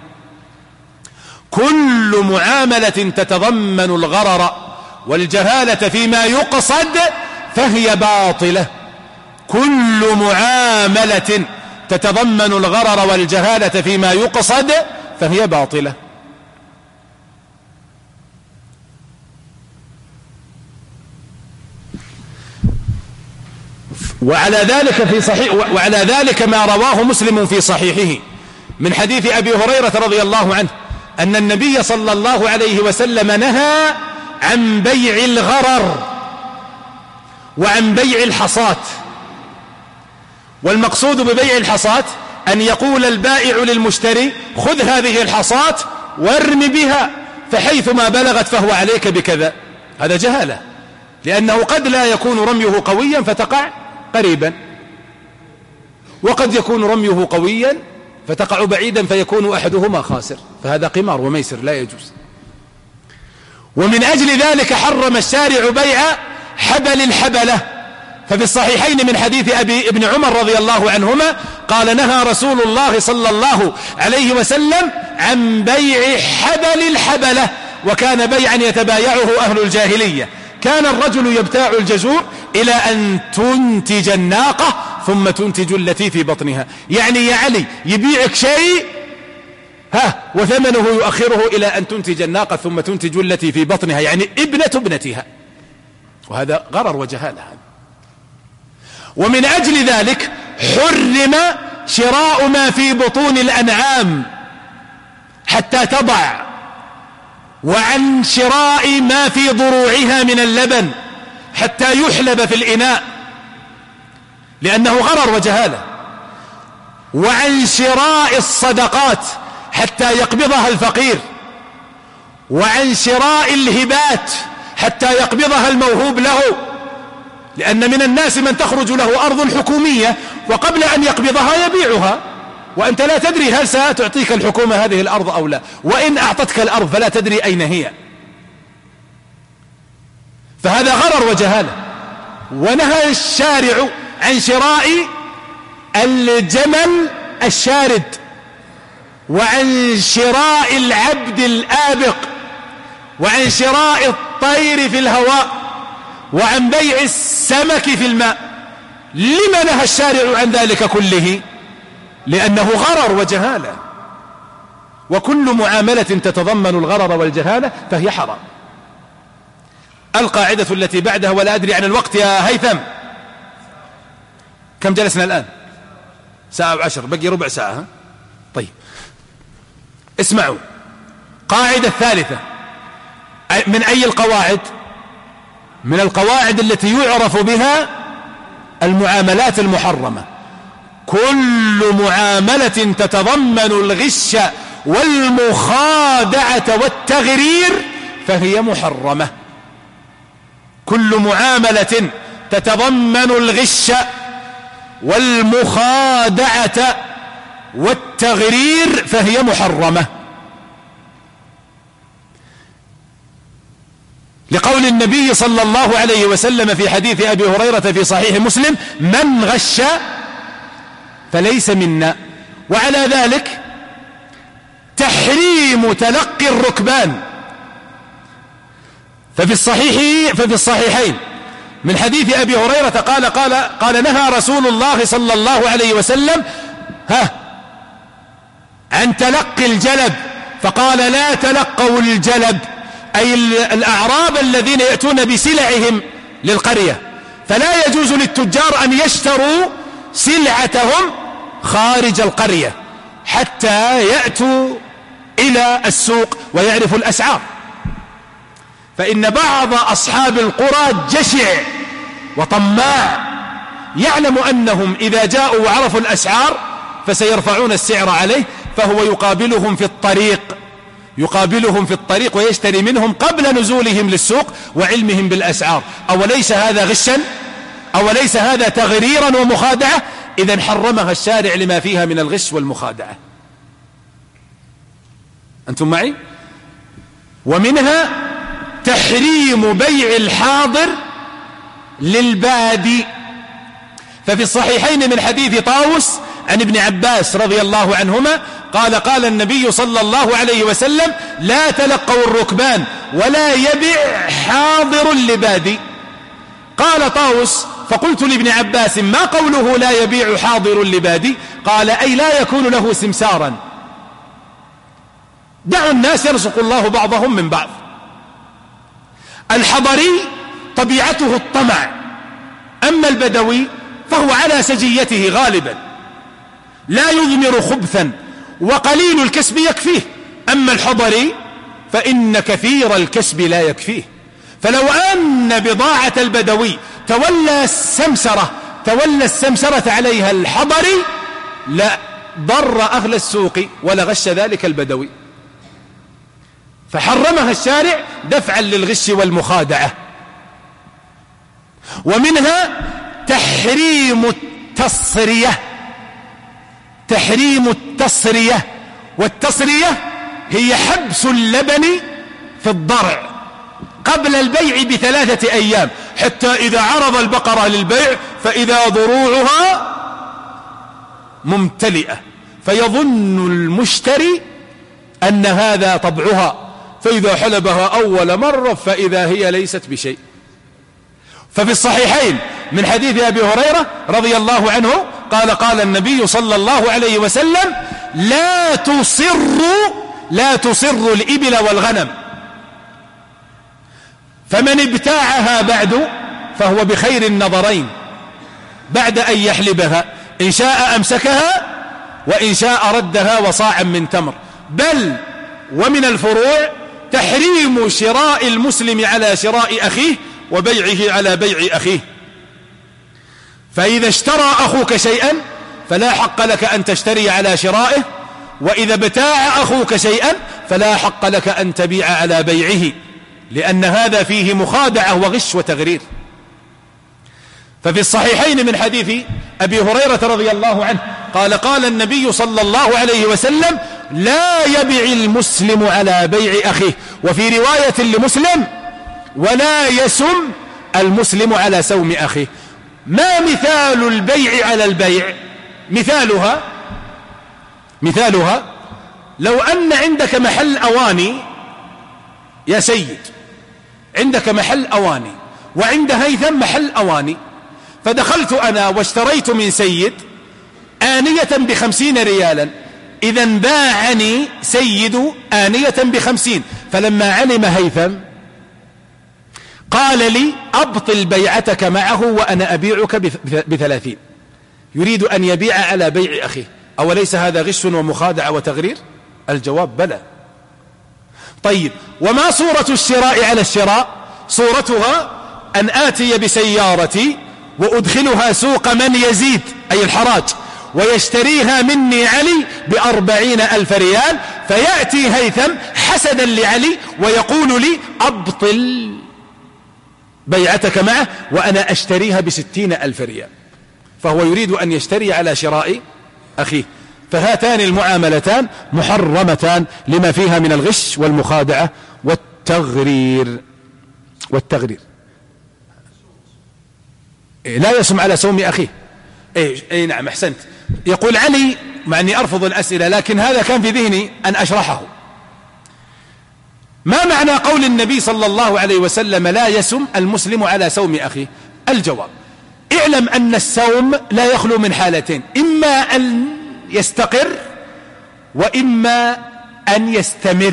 كل معاملة تتضمن الغرر والجهالة فيما يقصد فهي باطلة. كل معاملة تتضمن الغرر والجهالة فيما يقصد فهي باطلة. وعلى ذلك في صحيح وعلى ذلك ما رواه مسلم في صحيحه من حديث أبي هريرة رضي الله عنه أن النبي صلى الله عليه وسلم نهى عن بيع الغرر وعن بيع الحصات. والمقصود ببيع الحصات أن يقول البائع للمشتري: خذ هذه الحصات وارم بها، فحيثما بلغت فهو عليك بكذا. هذا جهالة، لأنه قد لا يكون رميه قويا فتقع قريبا، وقد يكون رميه قويا فتقع بعيدا فيكون أحدهما خاسر، فهذا قمار وميسر لا يجوز. ومن أجل ذلك حرم الشارع بيع حبل الحبلة، ففي الصحيحين من حديث أبي ابن عمر رضي الله عنهما قال: نهى رسول الله صلى الله عليه وسلم عن بيع حبل الحبلة، وكان بيعا يتبايعه أهل الجاهلية. كان الرجل يبتاع الجزور إلى أن تنتج الناقة ثم تنتج التي في بطنها، يعني يا علي يبيعك شيء ها وثمنه يؤخره إلى أن تنتج الناقة ثم تنتج التي في بطنها، يعني ابنة ابنتها، وهذا غرر وجهالة. ومن أجل ذلك حرم شراء ما في بطون الأنعام حتى تضع، وعن شراء ما في ضروعها من اللبن حتى يحلب في الإناء، لأنه غرر وجهالة. وعن شراء الصدقات حتى يقبضها الفقير، وعن شراء الهبات حتى يقبضها الموهوب له، لأن من الناس من تخرج له أرض حكومية وقبل أن يقبضها يبيعها، وأنت لا تدري هل ستعطيك الحكومة هذه الأرض أو لا، وإن أعطتك الأرض فلا تدري أين هي، فهذا غرر وجهالة. ونهى الشارع عن شراء الجمل الشارد، وعن شراء العبد الآبق، وعن شراء الطير في الهواء، وعن بيع السمك في الماء. لما نهى الشارع عن ذلك كله؟ لأنه غرر وجهالة، وكل معاملة تتضمن الغرر والجهالة فهي حرام. القاعدة التي بعدها، ولا أدري عن الوقت يا هيثم، كم جلسنا الآن؟ ساعة وعشر، بقي ربع ساعة. ها؟ طيب اسمعوا، قاعدة الثالثة من أي القواعد؟ من القواعد التي يعرف بها المعاملات المحرمة: كل معاملة تتضمن الغش والمخادعة والتغرير فهي محرمة. كل معاملة تتضمن الغش والمخادعة والتغرير فهي محرمة، لقول النبي صلى الله عليه وسلم في حديث أبي هريرة في صحيح مسلم: من غش فليس منا. وعلى ذلك تحريم تلقي الركبان، ففي الصحيح ففي الصحيحين من حديث أبي هريرة قال قال قال نهى رسول الله صلى الله عليه وسلم ها عن تلقي الجلب، فقال: لا تلقوا الجلب، أي الأعراب الذين يأتون بسلعهم للقرية، فلا يجوز للتجار أن يشتروا سلعتهم خارج القرية حتى يأتوا إلى السوق ويعرفوا الأسعار، فإن بعض أصحاب القرى جشع وطماع، يعلم أنهم إذا جاءوا وعرفوا الأسعار فسيرفعون السعر عليه، فهو يقابلهم في الطريق يقابلهم في الطريق ويشتري منهم قبل نزولهم للسوق وعلمهم بالأسعار. أوليس هذا غشا؟ أوليس هذا تغريرا ومخادعة؟ إذن حرمها الشارع لما فيها من الغش والمخادعة. أنتم معي؟ ومنها تحريم بيع الحاضر للبادي، ففي الصحيحين من حديث طاووس عن ابن عباس رضي الله عنهما قال قال النبي صلى الله عليه وسلم: لا تلقوا الركبان ولا يبيع حاضر لبادي. قال طاووس: فقلت لابن عباس: ما قوله لا يبيع حاضر لبادي؟ قال: أي لا يكون له سمسارا. دعوا الناس يرزق الله بعضهم من بعض. الحضري طبيعته الطمع، أما البدوي فهو على سجيته غالبا لا يضمر خبثا وقليل الكسب يكفيه، أما الحضري فإن كثير الكسب لا يكفيه. فلو أن بضاعة البدوي تولى السمسرة تولى السمسرة عليها الحضري لا ضر أهل السوق ولا غش ذلك البدوي، فحرمها الشارع دفعا للغش والمخادعة. ومنها تحريم التصرية تحريم التصرية والتصرية هي حبس اللبن في الضرع قبل البيع بثلاثة أيام، حتى إذا عرض البقرة للبيع فإذا ضروعها ممتلئة، فيظن المشتري أن هذا طبعها، فإذا حلبها أول مرة فإذا هي ليست بشيء. ففي الصحيحين من حديث أبي هريرة رضي الله عنه قال قال النبي صلى الله عليه وسلم: لا تصروا لا تصروا الإبل والغنم، فمن ابتاعها بعد فهو بخير النظرين بعد أن يحلبها، إن شاء أمسكها وإن شاء ردها وصاعا من تمر. بل ومن الفروع تحريم شراء المسلم على شراء أخيه وبيعه على بيع أخيه، فإذا اشترى أخوك شيئا فلا حق لك أن تشتري على شرائه، وإذا ابتاع أخوك شيئا فلا حق لك أن تبيع على بيعه، لأن هذا فيه مخادعة وغش وتغرير. ففي الصحيحين من حديث أبي هريرة رضي الله عنه قال قال النبي صلى الله عليه وسلم: لا يبيع المسلم على بيع أخيه، وفي رواية لمسلم: ولا يسم المسلم على سوم أخيه. ما مثال البيع على البيع؟ مثالها مثالها لو أن عندك محل أواني يا سيد، عندك محل أواني وعند هيثم محل أواني، فدخلت أنا واشتريت من سيد آنية بخمسين ريالا، إذن باعني سيد آنية بخمسين، فلما علم هيثم قال لي: أبطل بيعتك معه وأنا أبيعك بثلاثين. يريد أن يبيع على بيع أخيه، أوليس هذا غش ومخادعة وتغرير؟ الجواب بلى. طيب، وما صورة الشراء على الشراء؟ صورتها أن آتي بسيارتي وأدخلها سوق من يزيد أي الحراج ويشتريها مني علي بأربعين ألف ريال، فيأتي هيثم حسدا لعلي ويقول لي: أبطل بيعتك معه وأنا أشتريها بستين ألف ريال، فهو يريد أن يشتري على شراء أخيه. فهاتان المعاملتان محرمتان لما فيها من الغش والمخادعة والتغرير والتغرير إيه لا يسم على سوم أخيه. إيه, إيه نعم أحسنت. يقول علي، مع أني أرفض الأسئلة لكن هذا كان في ذهني أن أشرحه: ما معنى قول النبي صلى الله عليه وسلم: لا يسم المسلم على سوم أخيه؟ الجواب: اعلم أن السوم لا يخلو من حالتين، إما أن يستقر وإما أن يستمر.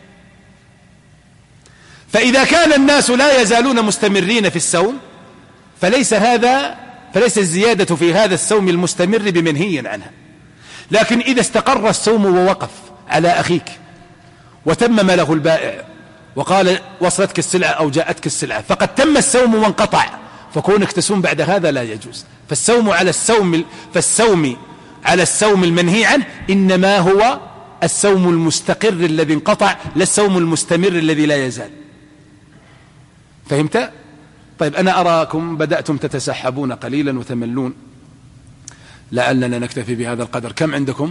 فإذا كان الناس لا يزالون مستمرين في السوم فليس هذا فليس الزيادة في هذا السوم المستمر بمنهي عنها. لكن إذا استقر السوم ووقف على أخيك وتمم له البائع وقال وصلتك السلعة أو جاءتك السلعة فقد تم السوم وانقطع، فكونك تسوم بعد هذا لا يجوز. فالسوم على السوم فالسوم على السوم المنهي عنه إنما هو السوم المستقر الذي انقطع، لا السوم المستمر الذي لا يزال. فهمت؟ طيب أنا أراكم بدأتم تتسحبون قليلا وتملون، لعلنا نكتفي بهذا القدر. كم عندكم؟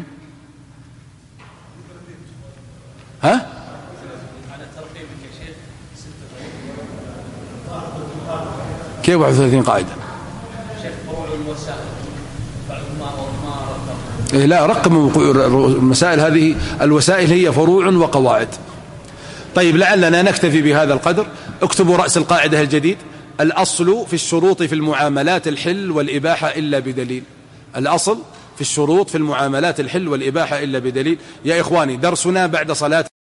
ها؟ كيف واحد وثلاثين قاعدة؟ إيه لا رقم المسائل هذه، الوسائل هي فروع وقواعد. طيب لعلنا نكتفي بهذا القدر. اكتبوا رأس القاعدة الجديد: الأصل في الشروط في المعاملات الحل والإباحة إلا بدليل. الأصل في الشروط في المعاملات الحل والإباحة إلا بدليل. يا إخواني درسنا بعد صلاة